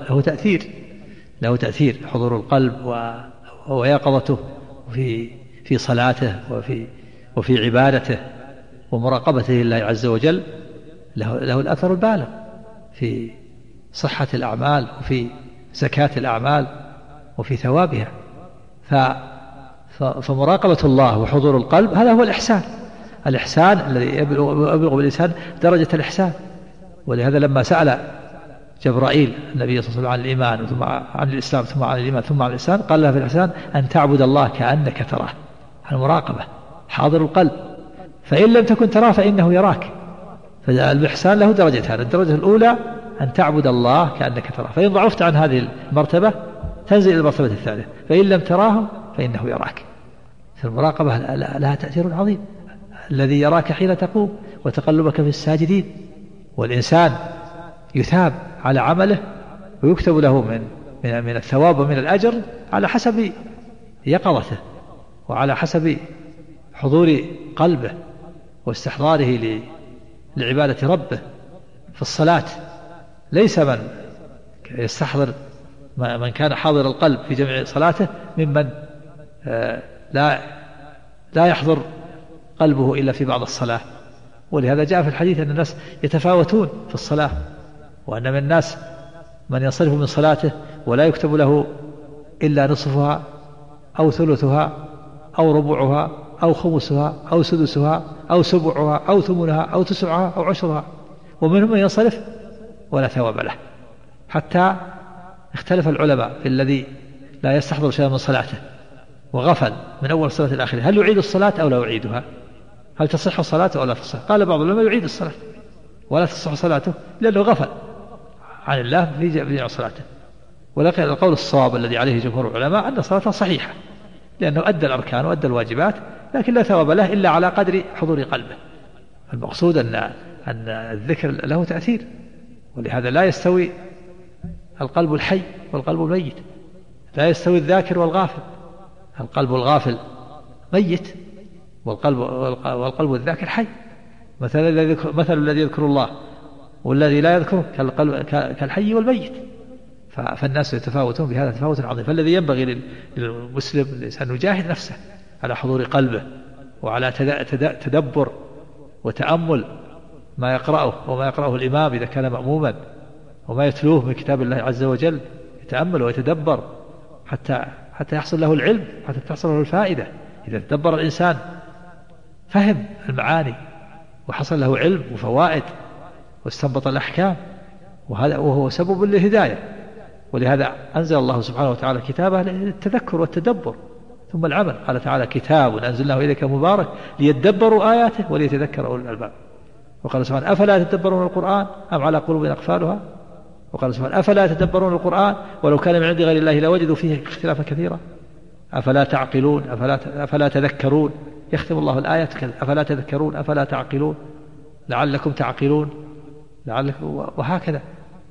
له تأثير حضور القلب ويقظته في صلاته وفي عبادته ومراقبته لله عز وجل، له الأثر البالغ في صحة الأعمال وفي زكاة الأعمال وفي ثوابها. فمراقبة الله وحضور القلب هذا هو الإحسان، الإحسان الذي يبلغ بالإنسان درجة الإحسان. ولهذا لما سأل جبرائيل النبي صلى الله عليه وسلم عن الإيمان ثم عن الإسلام ثم عن الإيمان ثم عن الإحسان، قال له في الإحسان أن تعبد الله كأنك تراه، المراقبة، حاضر القلب، فإن لم تكن تراه فإنه يراك. فالإحسان له درجتان، الدرجة الأولى أن تعبد الله كأنك تراه، فإن ضعفت عن هذه المرتبة تنزل إلى المرتبة الثانية، فإن لم تراه فإنه يراك. فالمراقبة لها تأثير عظيم، الذي يراك حين تقوم وتقلبك في الساجدين. والإنسان يثاب على عمله ويكتب له من الثواب ومن الأجر على حسب يقظته وعلى حسب حضور قلبه واستحضاره لعبادة ربه. في الصلاة ليس من يستحضر من كان حاضر القلب في جميع صلاته ممن لا يحضر قلبه إلا في بعض الصلاة. ولهذا جاء في الحديث أن الناس يتفاوتون في الصلاة، وأن من الناس من ينصرف من صلاته ولا يكتب له إلا نصفها أو ثلثها أو ربعها أو خمسها أو سدسها أو سبعها أو ثمنها أو تسعها أو عشرها، ومنهم من ينصرف ولا ثواب له. حتى اختلف العلماء في الذي لا يستحضر شيئا من صلاته وغفل من أول صلاة إلى آخرها، هل يعيد الصلاة أو لا يعيدها؟ هل تصح الصلاة أو لا تصح؟ قال بعض العلماء يعيد الصلاة ولا تصح صلاته لأنه غفل عن الله في جميع صلاته. ولكن القول الصواب الذي عليه جمهور العلماء أن صلاته صحيحة، لأنه أدى الأركان وأدى الواجبات، لكن لا ثواب له إلا على قدر حضور قلبه. المقصود أن الذكر له تأثير، ولهذا لا يستوي القلب الحي والقلب الميت، لا يستوي الذاكر والغافل. القلب الغافل ميت والقلب الذاكر حي. مثل الذي يذكر الله والذي لا يذكره كالحي والميت. فالناس يتفاوتون بهذا تفاوت عظيم. فالذي ينبغي للمسلم الإنسان يجاهد نفسه على حضور قلبه وعلى تدبر وتأمل ما يقرأه وما يقرأه الإمام إذا كان مأموما، وما يتلوه من كتاب الله عز وجل، يتأمل ويتدبر حتى يحصل له العلم، حتى تحصل له الفائدة. إذا تدبر الإنسان فهم المعاني وحصل له علم وفوائد واستنبط الأحكام، وهو سبب للهداية. ولهذا أنزل الله سبحانه وتعالى كتابه للتذكر والتدبر ثم العمل. قال تعالى: كتاب أنزلناه إليك مبارك ليدبروا آياته وليتذكر أولو الألباب. وقال سبحانه: أفلا يتدبرون القرآن أم على قلوب أقفالها. وقال سبحانه: أفلا يتدبرون القرآن ولو كان من عند غير الله لوجدوا فيه اختلافا كثيرا أفلا تعقلون أفلا تذكرون. يختم الله الآية: أفلا تذكرون أفلا تعقلون لعلكم تعقلون وهكذا.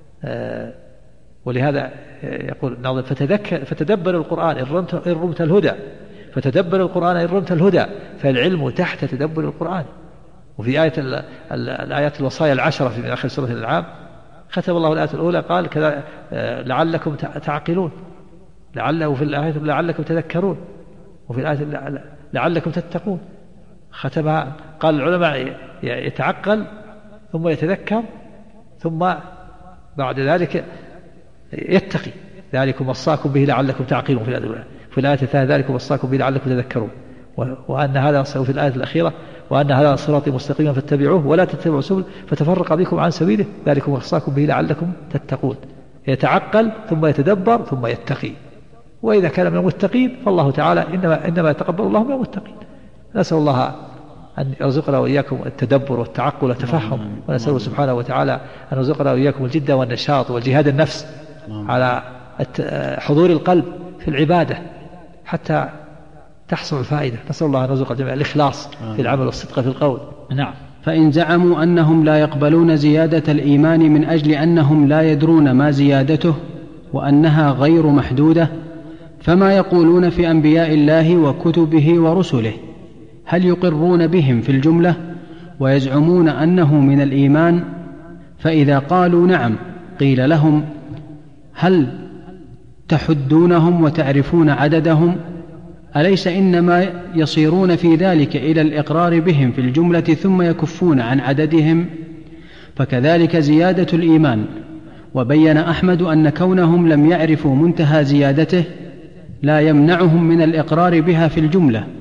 ولهذا يقول الناظم: فتدبر القرآن إن رمت الهدى، فتدبر القرآن إن رمت الهدى، فالعلم تحت تدبر القرآن. وفي الآيات الوصايا العشرة في آخر سورة الأنعام ختم الله الآية الأولى قال كذا: لعلكم تعقلون، وفي الآية لعلكم تذكرون، وفي الآية لعلكم تتقون. ختمها قال العلماء: يتعقل ثم يتذكر ثم بعد ذلك يتقي. ذلكم وصاكم به لعلكم تعقلون في الآية الثانية: ذلكم وصاكم به لعلكم تذكرون. وأن هذا في الآية الأخيرة: وأن هذا صراطي مستقيما فاتبعوه ولا تتبعوا السبل فتفرق بكم عن سبيله ذلكم وصاكم به لعلكم تتقون. يتعقل ثم يتدبر ثم يتقي. وإذا كان من المتقين فالله تعالى إنما يتقبل الله من المتقين. نسأل الله أن يرزقنا وإياكم التدبر والتعقل والتفهم، ونسأله سبحانه وتعالى أن يرزقنا وإياكم الجد والنشاط والجهاد النفس على حضور القلب في العبادة حتى تحصل الفائدة. نسأل الله أن يرزق الجميع الإخلاص في العمل والصدق في القول. نعم. فإن زعموا أنهم لا يقبلون زيادة الإيمان من أجل أنهم لا يدرون ما زيادته وأنها غير محدودة، فما يقولون في أنبياء الله وكتبه ورسله؟ هل يقرون بهم في الجملة ويزعمون أنه من الإيمان؟ فإذا قالوا نعم قيل لهم: هل تحدونهم وتعرفون عددهم؟ أليس إنما يصيرون في ذلك إلى الإقرار بهم في الجملة ثم يكفون عن عددهم؟ فكذلك زيادة الإيمان. وبين أحمد أن كونهم لم يعرفوا منتهى زيادته لا يمنعهم من الإقرار بها في الجملة،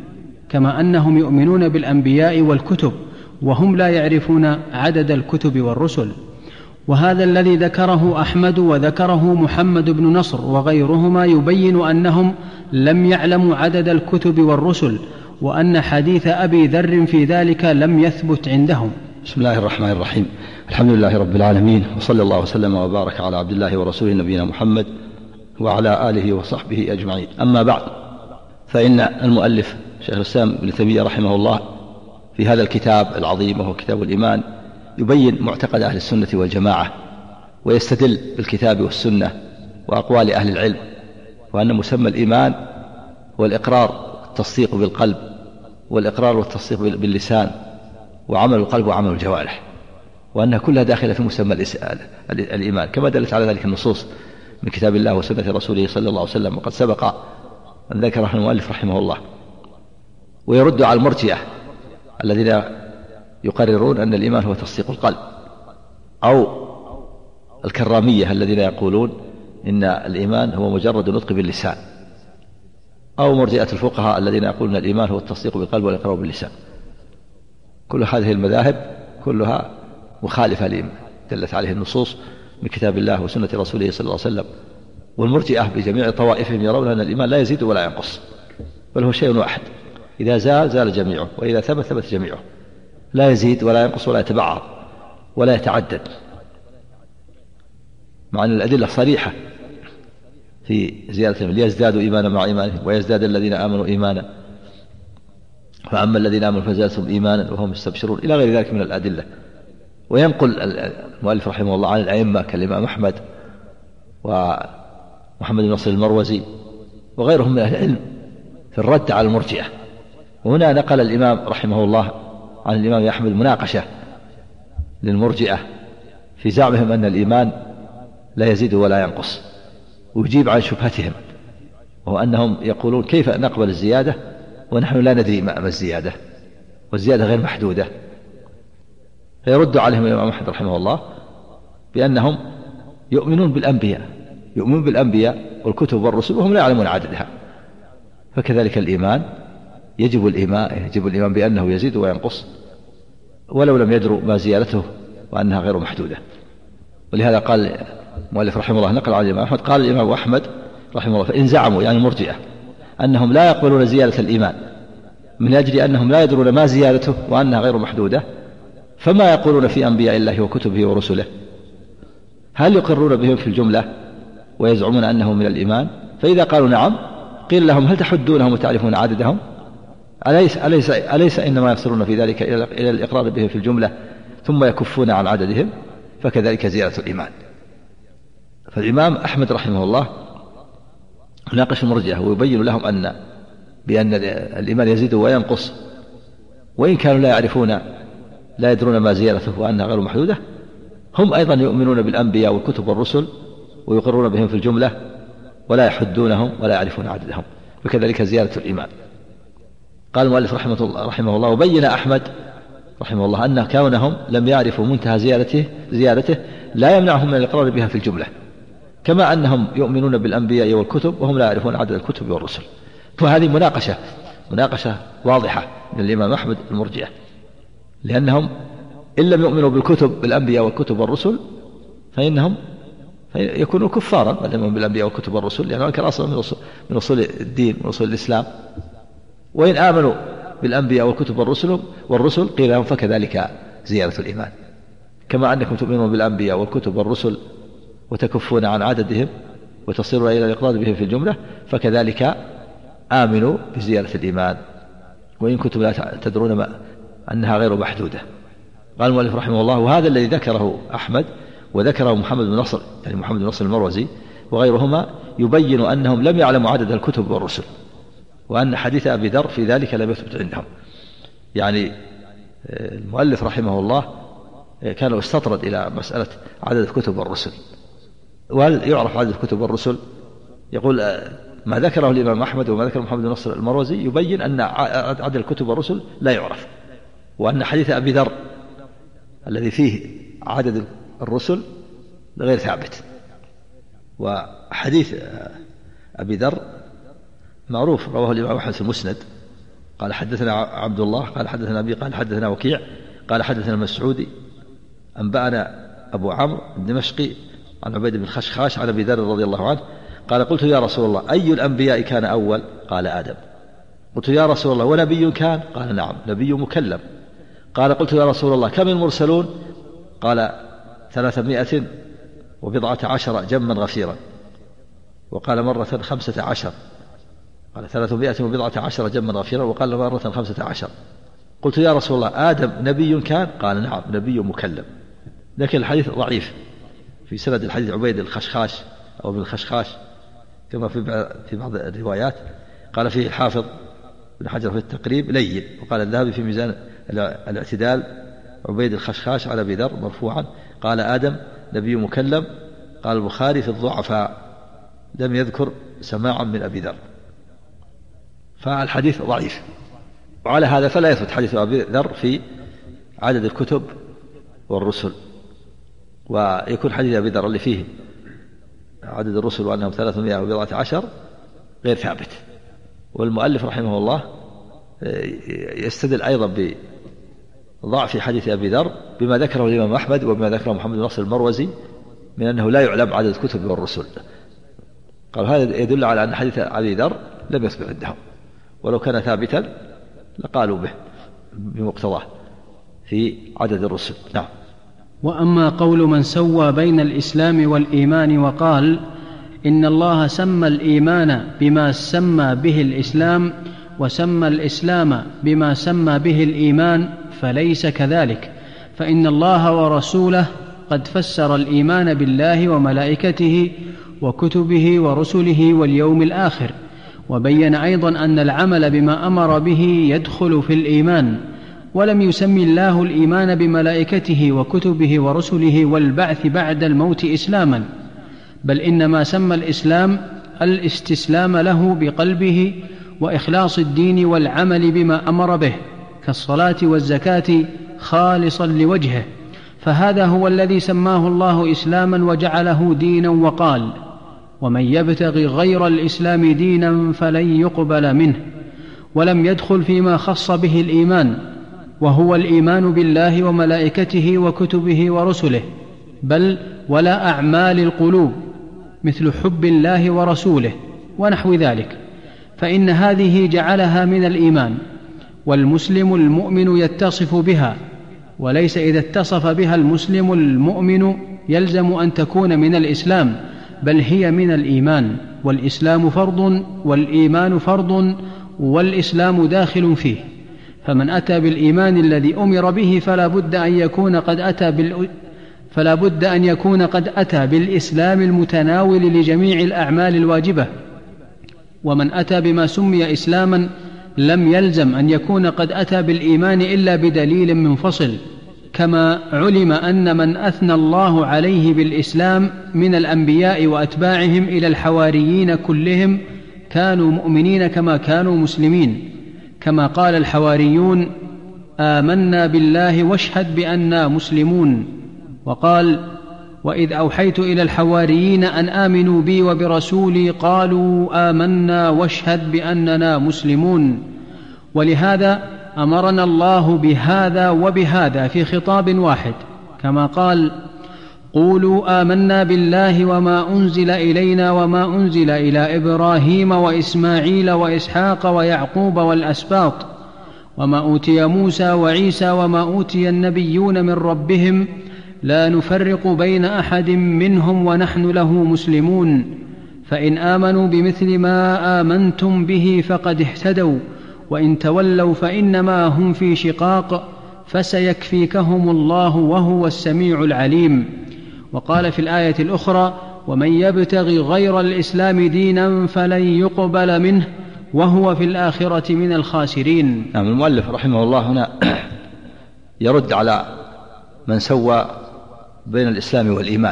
كما أنهم يؤمنون بالأنبياء والكتب وهم لا يعرفون عدد الكتب والرسل. وهذا الذي ذكره أحمد وذكره محمد بن نصر وغيرهما يبين أنهم لم يعلموا عدد الكتب والرسل، وأن حديث أبي ذر في ذلك لم يثبت عندهم. بسم الله الرحمن الرحيم. الحمد لله رب العالمين، وصلى الله وسلم وبارك على عبد الله ورسوله نبينا محمد وعلى آله وصحبه أجمعين. أما بعد، فإن المؤلف شيخ الإسلام ابن تيمية رحمه الله في هذا الكتاب العظيم وهو كتاب الإيمان يبين معتقد أهل السنة والجماعة، ويستدل بالكتاب والسنة وأقوال أهل العلم، وأن مسمى الإيمان هو الإقرار والتصديق بالقلب، والإقرار والتصديق باللسان، وعمل القلب وعمل الجوارح، وأنها كلها داخلة في مسمى الإيمان، كما دلت على ذلك النصوص من كتاب الله وسنة رسوله صلى الله عليه وسلم، وقد سبق أن ذكره المؤلف رحمه الله. ويرد على المرجئة الذين يقررون أن الإيمان هو تصديق القلب، أو الكرامية الذين يقولون إن الإيمان هو مجرد نطق باللسان، أو مرجئة الفقهاء الذين يقولون الإيمان هو التصديق بالقلب والإقرار باللسان. كل هذه المذاهب كلها مخالفة لما دلت عليه النصوص من كتاب الله وسنة رسوله صلى الله عليه وسلم. والمرجئة بجميع طوائفهم يرون أن الإيمان لا يزيد ولا ينقص، بل هو شيء واحد، إذا زال زال جميعه، وإذا ثبت ثبت جميعه، لا يزيد ولا ينقص ولا يتبعض ولا يتعدد، مع أن الأدلة صريحة في زيادتهم: ليزدادوا إيمانا مع إيمانهم ويزداد الذين آمنوا إيمانا، فأما الذين آمنوا فزادتهم إيمانا وهم يستبشرون، إلى غير ذلك من الأدلة. وينقل المؤلف رحمه الله عن الأئمة كالإمام أحمد ومحمد بن نصر المروزي وغيرهم من أهل العلم في الرد على المرجئة. وهنا نقل الإمام رحمه الله عن الإمام أحمد مناقشة للمرجئة في زعمهم أن الإيمان لا يزيد ولا ينقص، ويجيب عن شبهتهم، وهو أنهم يقولون: كيف نقبل الزيادة ونحن لا ندري ما الزيادة، والزيادة غير محدودة؟ فيرد عليهم الإمام أحمد رحمه الله بأنهم يؤمنون بالأنبياء والكتب والرسل وهم لا يعلمون عددها، فكذلك الإيمان يجب الإيمان بأنه يزيد وينقص ولو لم يدروا ما زيادته وأنها غير محدودة. ولهذا قال المؤلف رحمه الله نقل عن الإمام أحمد، قال الإمام أحمد رحمه الله: فإن زعموا، يعني المرجئة، أنهم لا يقبلون زيادة الإيمان من أجل أنهم لا يدرون ما زيادته وأنها غير محدودة، فما يقولون في أنبياء الله وكتبه ورسله؟ هل يقرون بهم في الجملة ويزعمون أنه من الإيمان؟ فإذا قالوا نعم، قيل لهم: هل تحدونهم وتعرفون عددهم؟ أليس إنما يصلون في ذلك إلى الإقرار بهم في الجملة ثم يكفون عن عددهم؟ فكذلك زيادة الإيمان. فالإمام أحمد رحمه الله ناقش المرجئة ويبين لهم بأن الإيمان يزيد وينقص، وإن كانوا لا يدرون ما زيادته وأنها غير محدودة، هم أيضا يؤمنون بالأنبياء والكتب والرسل ويقرون بهم في الجملة ولا يحدونهم ولا يعرفون عددهم، فكذلك زيادة الإيمان. قال المؤلف رحمه الله: وبين أحمد رحمه الله أن كونهم لم يعرفوا منتهى زيادته لا يمنعهم من الإقرار بها في الجملة، كما أنهم يؤمنون بالأنبياء والكتب وهم لا يعرفون عدد الكتب والرسل. فهذه مناقشة واضحة من الإمام أحمد المرجئة، لأنهم إن لم يؤمنوا بالأنبياء والكتب والرسل فإنهم يكونوا كفارا بل يؤمنوا بالأنبياء والكتب والرسل، لأنهم كان أصلا من أصول الدين، من أصول الإسلام. وإن آمنوا بالأنبياء والكتب والرسل قيل لهم: فكذلك زيادة الإيمان، كما أنكم تؤمنون بالأنبياء والكتب والرسل وتكفون عن عددهم وتصيرون إلى الإقرار بهم في الجملة، فكذلك آمنوا بزيادة الإيمان، وإن كنتم لا تدرون أنها غير محدودة. قال المؤلف رحمه الله: وهذا الذي ذكره أحمد وذكره محمد بن نصر، يعني محمد بن نصر المروزي وغيرهما، يبين أنهم لم يعلموا عدد الكتب والرسل، وأن حديث أبي ذر في ذلك لم يثبت عندهم. يعني المؤلف رحمه الله كان استطرد إلى مسألة عدد الكتب والرسل، وهل يعرف عدد الكتب والرسل؟ يقول: ما ذكره الإمام أحمد وما ذكره محمد بن نصر المروزي يبين أن عدد الكتب والرسل لا يعرف، وأن حديث أبي ذر الذي فيه عدد الرسل غير ثابت. وحديث أبي ذر معروف، رواه الإمام أحمد في المسند قال حدثنا عبد الله قال حدثنا أبي قال حدثنا وكيع قال حدثنا المسعودي أنبأنا أبو عمرو الدمشقي عن عبيد بن خشخاش عن أبي ذر رضي الله عنه قال قلت يا رسول الله أي الأنبياء كان أول؟ قال آدم. قلت يا رسول الله ونبي كان؟ قال نعم نبي مكلم. قال قلت يا رسول الله كم المرسلون؟ قال 314 جما غفيرا. وقال مرة 15. قال 314 جما غفيرا. وقال مرة 15. قلت يا رسول الله آدم نبي كان؟ قال نعم نبي مكلم. لكن الحديث ضعيف في سند الحديث عبيد الخشخاش أو ابن الخشخاش كما في بعض الروايات. قال فيه الحافظ بن حجر في التقريب لين. وقال الذهبي في ميزان الاعتدال عبيد الخشخاش على أبي ذر مرفوعا قال آدم نبي مكلم. قال البخاري في الضعفاء لم يذكر سماعا من أبي ذر، فالحديث ضعيف. وعلى هذا فلا يثبت حديث أبي ذر في عدد الكتب والرسل، ويكون حديث أبي ذر اللي فيه عدد الرسل وأنهم 314 غير ثابت. والمؤلف رحمه الله يستدل أيضا بضعف حديث أبي ذر بما ذكره الإمام أحمد وبما ذكره محمد بن نصر المروزي من أنه لا يعلم عدد الكتب والرسل. قال هذا يدل على أن حديث أبي ذر لم يثبت عندهم، ولو كان ثابتا لقالوا به بمقتضاه في عدد الرسل. نعم. وأما قول من سوى بين الإسلام والإيمان وقال إن الله سمى الإيمان بما سمى به الإسلام وسمى الإسلام بما سمى به الإيمان فليس كذلك، فإن الله ورسوله قد فسر الإيمان بالله وملائكته وكتبه ورسله واليوم الآخر، وبين أيضا أن العمل بما أمر به يدخل في الإيمان، ولم يسمي الله الإيمان بملائكته وكتبه ورسله والبعث بعد الموت إسلاما، بل إنما سمى الإسلام الاستسلام له بقلبه وإخلاص الدين والعمل بما أمر به كالصلاة والزكاة خالصا لوجهه، فهذا هو الذي سماه الله إسلاما وجعله دينا، وقال ومن يبتغي غير الإسلام دينا فلن يقبل منه، ولم يدخل فيما خص به الإيمان وهو الإيمان بالله وملائكته وكتبه ورسله، بل ولا أعمال القلوب مثل حب الله ورسوله ونحو ذلك، فإن هذه جعلها من الإيمان، والمسلم المؤمن يتصف بها، وليس إذا اتصف بها المسلم المؤمن يلزم أن تكون من الإسلام، بل هي من الإيمان، والإسلام فرض والإيمان فرض والإسلام داخل فيه، فمن أتى بالإيمان الذي أمر به فلا بد أن يكون قد أتى بالإسلام المتناول لجميع الأعمال الواجبة، ومن أتى بما سمي إسلاما لم يلزم أن يكون قد أتى بالإيمان إلا بدليل منفصل، كما علم أن من أثنى الله عليه بالإسلام من الأنبياء وأتباعهم إلى الحواريين كلهم كانوا مؤمنين كما كانوا مسلمين، كما قال الحواريون آمنا بالله واشهد بأننا مسلمون، وقال وإذ أوحيت إلى الحواريين أن آمنوا بي وبرسولي قالوا آمنا واشهد بأننا مسلمون. ولهذا أمرنا الله بهذا وبهذا في خطاب واحد، كما قال قولوا آمنا بالله وما أنزل إلينا وما أنزل إلى إبراهيم وإسماعيل وإسحاق ويعقوب والأسباط وما أوتي موسى وعيسى وما أوتي النبيون من ربهم لا نفرق بين أحد منهم ونحن له مسلمون، فإن آمنوا بمثل ما آمنتم به فقد اهتدوا، وإن تولوا فإنما هم في شقاق فسيكفيكهم الله وهو السميع العليم. وقال في الآية الأخرى ومن يبتغي غير الإسلام دينا فلن يقبل منه وهو في الآخرة من الخاسرين. نعم. المؤلف رحمه الله هنا يرد على من سوى بين الإسلام والإيمان،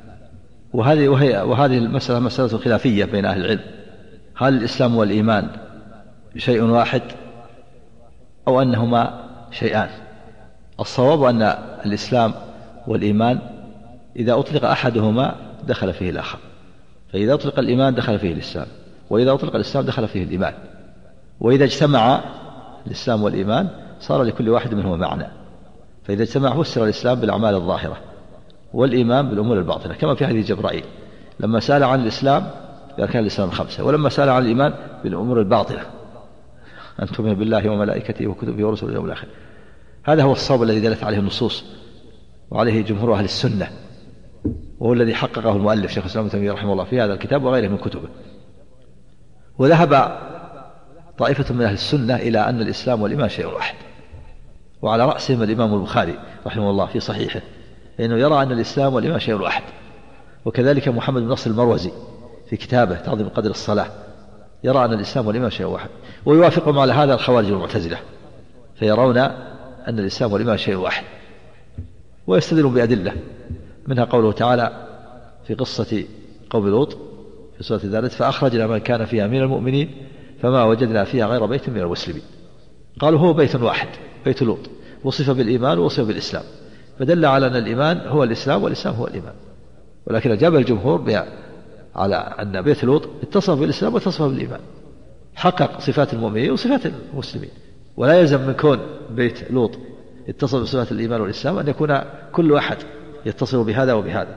وهذه المسألة مسألة خلافية بين أهل العلم، هل الإسلام والإيمان شيء واحد أو أنهما شيئان؟ الصواب أن الإسلام والإيمان إذا أطلق أحدهما دخل فيه الآخر، فإذا أطلق الإيمان دخل فيه الإسلام، وإذا أطلق الإسلام دخل فيه الإيمان، وإذا اجتمع الإسلام والإيمان صار لكل واحد منهما معنى، فإذا اجتمع فسر الإسلام بالأعمال الظاهرة والإيمان بالأمور الباطنة، كما في حديث جبرائيل لما سأل عن الإسلام بأركان الإسلام 5، ولما سأل عن الإيمان بالأمور الباطنة أن تؤمن بالله وملائكته وكتبه ورسله واليوم الآخر. هذا هو الصواب الذي دلت عليه النصوص وعليه جمهور أهل السنة، وهو الذي حققه المؤلف شيخ الإسلام ابن تيمية رحمه الله في هذا الكتاب وغيره من كتبه. وذهب طائفة من أهل السنة إلى أن الإسلام والإيمان شيء واحد، وعلى رأسهم الإمام البخاري رحمه الله في صحيحه، لأنه يرى أن الإسلام والإيمان شيء واحد. وكذلك محمد بن نصر المروزي في كتابه تعظيم قدر الصلاة يرى أن الإسلام والإيمان شيء واحد، ويوافقهم على هذا الخوارج والمعتزلة، فيرون أن الإسلام والإيمان شيء واحد، ويستدلون بأدلة منها قوله تعالى في قصة قوم لوط في سورة الذاريات فأخرجنا من كان فيها من المؤمنين فما وجدنا فيها غير بيت من المسلمين. قالوا هو بيت واحد بيت لوط، وصف بالإيمان ووصف بالإسلام، فدل على أن الإيمان هو الإسلام والإسلام هو الإيمان. ولكن أجاب الجمهور على أن بيت لوط اتصف بالإسلام واتصف بالإيمان، حقق صفات المؤمنين وصفات المسلمين، ولا يلزم من كون بيت لوط اتصف بصفات الإيمان والإسلام أن يكون كل أحد يتصف بهذا وبهذا.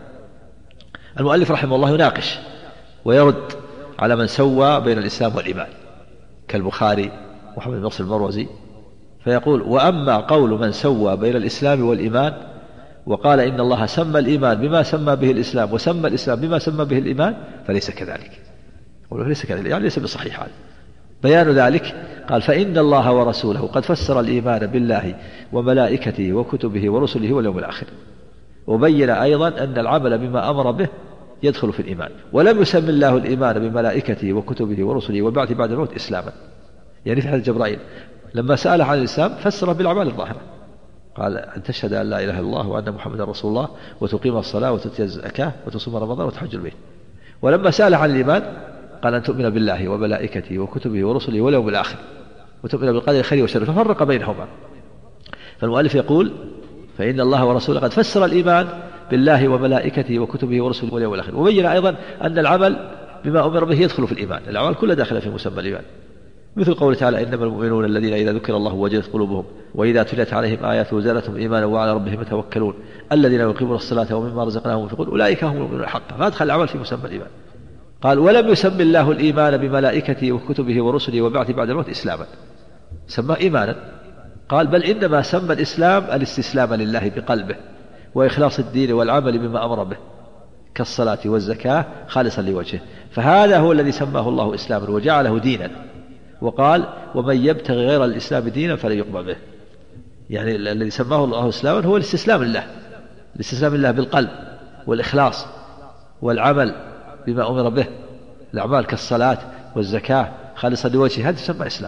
المؤلف رحمه الله يناقش ويرد على من سوى بين الإسلام والإيمان كالبخاري محمد بن نصر المروزي، فيقول وأما قول من سوى بين الإسلام والإيمان وقال إن الله سمى الإيمان بما سمى به الإسلام وسمى الإسلام بما سمى به الإيمان فليس كذلك، ليس كذلك، يعني ليس بصحيح هذا. بيان ذلك قال فإن الله ورسوله قد فسر الإيمان بالله وملائكته وكتبه ورسله واليوم الآخر، وبين أيضا أن العمل بما أمر به يدخل في الإيمان، ولم يسمي الله الإيمان بملائكته وكتبه ورسله والبعث بعد الموت إسلاما. يعني في حديث جبرائيل لما سأل عن الإسلام فسره بالأعمال الظاهرة، قال أن تشهد أن لا إله إلا الله وأن محمدا رسول الله وتقيم الصلاة وتؤتي الزكاة وتصوم رمضان وتحج البيت. ولما سأل عن الإيمان قال أن تؤمن بالله وملائكته وكتبه ورسله واليوم الآخر وتؤمن بالقدر خيره وشره، ففرق بينهما. فالمؤلف يقول فإن الله ورسوله قد فسر الإيمان بالله وملائكته وكتبه ورسله واليوم الآخر، وبين أيضا أن العمل بما أمر به يدخل في الإيمان، الأعمال كلها داخلة في مسمى الإيمان، مثل قوله تعالى إنما المؤمنون الذين إذا ذكر الله وجلت قلوبهم وإذا تليت عليهم آياته زادتهم إيمانا وعلى ربهم يتوكلون الذين يقيمون الصلاة ومما رزقناهم ينفقون أولئك هم المؤمنون حقا، فأدخل العمل في مسمى الإيمان. قال ولم يسمي الله الإيمان بملائكته وكتبه ورسله وبعث بعد الموت إسلاما، سماه إيمانا. قال بل إنما سمى الإسلام الاستسلام لله بقلبه وإخلاص الدين والعمل بما أمر به كالصلاة والزكاة خالصا لوجهه، فهذا هو الذي سماه الله إسلاما وجعله دينا، وقال ومن يبتغي غير الإسلام دينا فلن يقبل به. يعني الذي سماه الله إسلاما هو الاستسلام لله، الاستسلام لله بالقلب والإخلاص والعمل بما أمر به، الأعمال كالصلاة والزكاة خالصا لوجهه، هذا يسمى إسلام.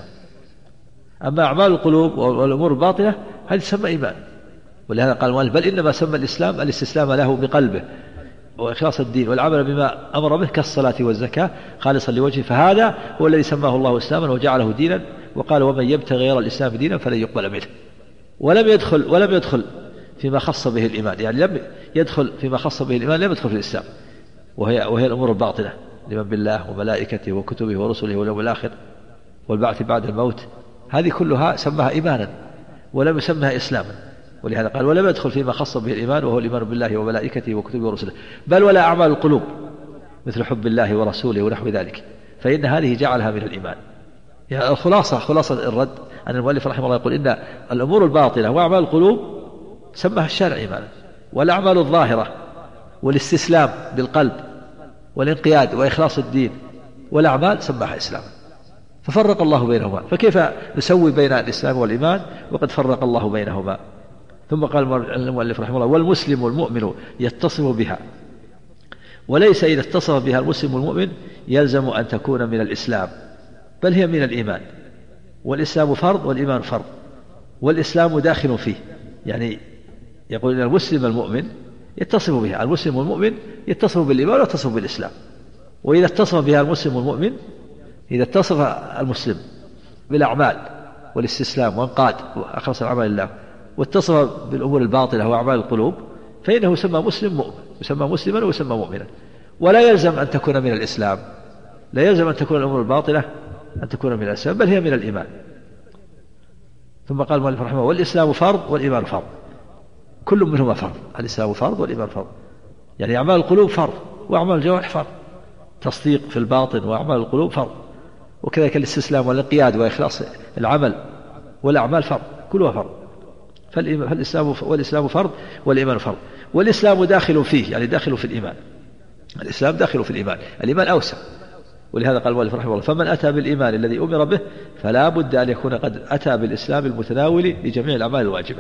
أما أعمال القلوب والأمور الباطنة هذه تسمى إيمان. ولهذا قال المؤلف بل إنما سمى الإسلام الاستسلام له بقلبه وإخلاص الدين والعمل بما أمر به كالصلاة والزكاة خالصا لوجهه، فهذا هو الذي سماه الله إسلاما وجعله دينا، وقال ومن يبتغي غير الإسلام دينا فلن يقبل منه. ولم يدخل فيما خص به الإيمان، يعني لم يدخل فيما خص به الإيمان، لم يدخل في الإسلام، وهي الأمور الباطنة الإيمان بالله وملائكته وكتبه ورسله واليوم الآخر والبعث بعد الموت، هذه كلها سماها إيمانا ولم يسمها إسلاما. ولهذا قال ولم يدخل فيما خص به الإيمان وهو الإيمان بالله وملائكته وكتبه ورسله، بل ولا أعمال القلوب مثل حب الله ورسوله ونحو ذلك، فإن هذه جعلها من الإيمان. يعني خلاصة الرد أن المؤلف رحمه الله يقول إن الأمور الباطنة وأعمال القلوب سماها الشارع إيمانا، والأعمال الظاهرة والاستسلام بالقلب والانقياد وإخلاص الدين والأعمال سماها إسلاما، ففرق الله بينهما. فكيف نسوي بين الإسلام والإيمان وقد فرق الله بينهما؟ ثم قال المؤلف رحمه الله والمسلم والمؤمن يتصف بها، وليس إذا اتصف بها المسلم والمؤمن يلزم أن تكون من الإسلام، بل هي من الإيمان، والإسلام فرض والإيمان فرض، والإسلام داخل فيه. يعني يقول إن المسلم المؤمن يتصف بها، المسلم والمؤمن يتصف بالإيمان ويتصف بالإسلام. وإذا اتصف بها المسلم والمؤمن، إذا اتصف المسلم بالأعمال والاستسلام وانقاد وأخلص العمل لله واتصف بالأمور الباطنة وأعمال القلوب، فإنه يسمى مسلم مؤمن، يسمى مسلما ويسمى مؤمنا. ولا يلزم أن تكون من الإسلام، لا يلزم أن تكون الأمور الباطنة أن تكون من الإسلام، بل هي من الإيمان. ثم قال المؤلف رحمه الله والإسلام فرض والإيمان فرض، كل منهما فرض، الإسلام فرض والإيمان فرض، يعني أعمال القلوب فرض وأعمال الجوارح فرض، تصديق في الباطن وأعمال القلوب فرض، وكذلك الاستسلام والانقياد وإخلاص العمل والأعمال فرض، كلها فرض. والإسلام فرض والإيمان فرض، والإسلام داخل فيه، يعني داخل في الإيمان، الإسلام داخل في الإيمان، الإيمان أوسع. ولهذا قال المؤلف رحمه الله فمن أتى بالإيمان الذي أمر به فلا بد أن يكون قد أتى بالإسلام المتناول لجميع الأعمال الواجبة.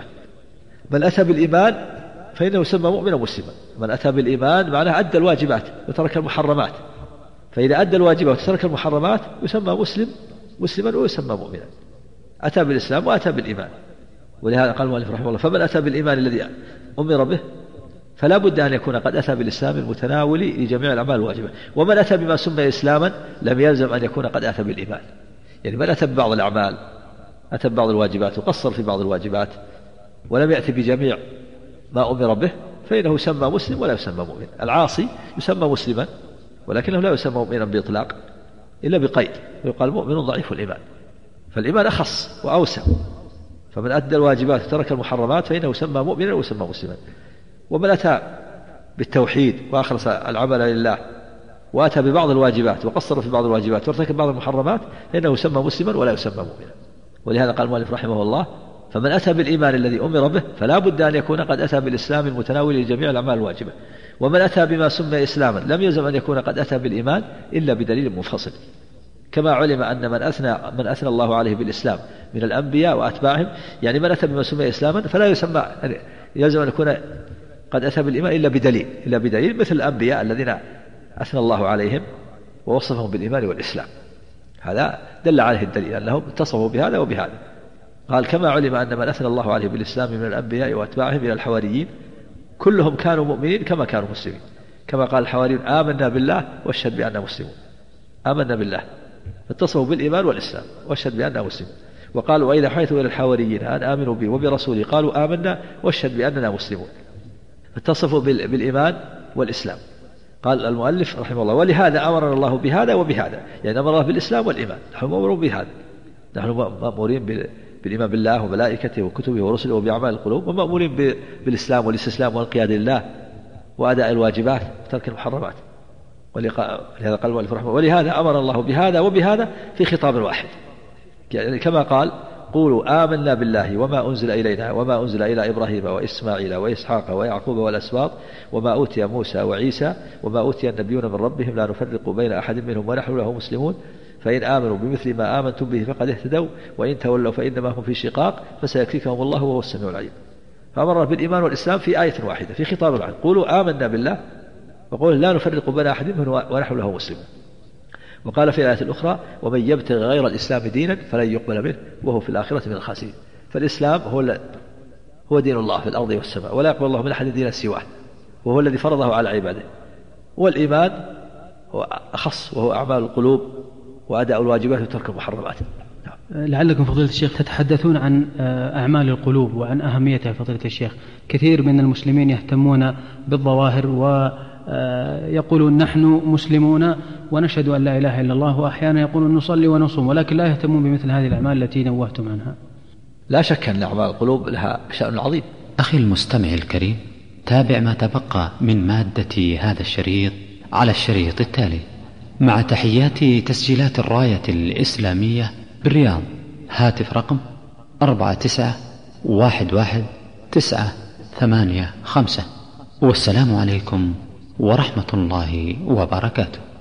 من أتى بالإيمان فإنه يسمى مؤمنا مسلما، من أتى بالإيمان معناه أدى الواجبات وترك المحرمات، فإذا أدى الواجبات وترك المحرمات يسمى مسلما ويسمى مؤمنا، أتى بالإسلام وأتى بالإيمان. ولهذا قال المؤلف رحمه الله فمن أتى بالإيمان الذي أمر به فلا بد أن يكون قد أتى بالإسلام المتناول لجميع الأعمال الواجبة. ومن أتى بما سمي إسلاما لم يلزم أن يكون قد أتى بالإيمان، يعني من أتى ببعض الأعمال، أتى ببعض الواجبات وقصر في بعض الواجبات ولم يأتي بجميع ما أمر به فإنه يسمى مسلم ولا يسمى مؤمن. العاصي يسمى مسلما ولكنه لا يسمى مؤمنا بإطلاق إلا بقيد، ويقال مؤمن ضعيف الإيمان، فالإيمان أخص وأوسع، فمن أدى الواجبات وترك المحرمات فإنه يسمى مؤمنا ويسمى مسلما. ومن أتى بالتوحيد وأخلص العمل لله وأتى ببعض الواجبات وقصر في بعض الواجبات وارتكب بعض المحرمات فإنه يسمى مسلما ولا يسمى مؤمنا. ولهذا قال المؤلف رحمه الله فمن أتى بالإيمان الذي أمر به فلا بد أن يكون قد أتى بالإسلام المتناول لجميع الأعمال الواجبة. ومن أتى بما سمي إسلاما لم يلزم أن يكون قد أتى بالإيمان إلا بدليل منفصل، كما علم أن من أثنى الله عليه بالإسلام من الأنبياء وأتباعهم، يعني من أتى بما سمي إسلاما فلا يسمى يلزم أن يكون قد أتى بالإيمان إلا بدليل مثل الأنبياء الذين أثنى الله عليهم ووصفهم بالإيمان والإسلام، هذا دل عليه الدليل أنهم اتصفوا بهذا وبهذا. قال كما علم أن من أثنى الله عليه بالإسلام من الأنبياء وأتباعهم إلى الحواريين كلهم كانوا مؤمنين كما كانوا مسلمين، كما قال الحواريون آمنا بالله واشهد بأننا مسلمون، آمنا بالله اتصفوا بالإيمان والإسلام واشهد بأننا مسلمون. وقالوا وإذا حيثوا إلى الحواريين أن آمنوا بي وبرسولي قالوا آمنا واشهد بأننا مسلمون، اتصفوا بالإيمان والإسلام. قال المؤلف رحمه الله ولهذا أمرنا الله بهذا وبهذا، يعني أمر الله بالإسلام والإيمان، نحن مأمورون بهذا، نحن مأمورين بالإيمان بالله وملائكته وكتبه ورسله وبأعمال القلوب، ومأمورين بالإسلام والاستسلام والانقياد لله وأداء الواجبات وترك المحرمات. ولهذا قال المؤلف رحمه الله ولهذا أمر الله بهذا وبهذا في خطاب واحد، يعني كما قال قولوا آمنا بالله وما أنزل إلينا وما أنزل إلى إبراهيم وإسماعيل وإسحاق ويعقوب والأسباط وما أوتي موسى وعيسى وما أوتي النبيون من ربهم لا نفرق بين أحد منهم ونحن له مسلمون، فإن آمنوا بمثل ما آمنتم به فقد اهتدوا وإن تولوا فإنما هم في شقاق فسيكفيكهم الله وهو السميع العليم. فأمر بالإيمان والإسلام في آية واحدة في خطاب واحد، قولوا آمنا بالله وقولوا لا نفرق بين أحد منهم ونحن له مسلمون. وقال في الآية الأخرى ومن يبتغي غير الإسلام دينا فلن يقبل منه وهو في الآخرة من الخاسرين. فالإسلام هو دين الله في الأرض والسماء ولا يقبل الله من أحد دينا سواه، وهو الذي فرضه على عباده. والإيمان هو أخص وهو أعمال القلوب وأداء الواجبات وترك المحرمات. لعلكم فضيلة الشيخ تتحدثون عن أعمال القلوب وعن أهميتها فضيلة الشيخ. كثير من المسلمين يهتمون بالظواهر ويقولون نحن مسلمون ونشهد أن لا إله إلا الله، وأحيانا يقولون نصلي ونصوم، ولكن لا يهتمون بمثل هذه الأعمال التي نوهتم عنها. لا شك أن أعمال القلوب لها شأن عظيم. أخي المستمع الكريم، تابع ما تبقى من مادة هذا الشريط على الشريط التالي مع تحيات تسجيلات الراية الإسلامية بالرياض. هاتف رقم 49111985. والسلام عليكم ورحمة الله وبركاته.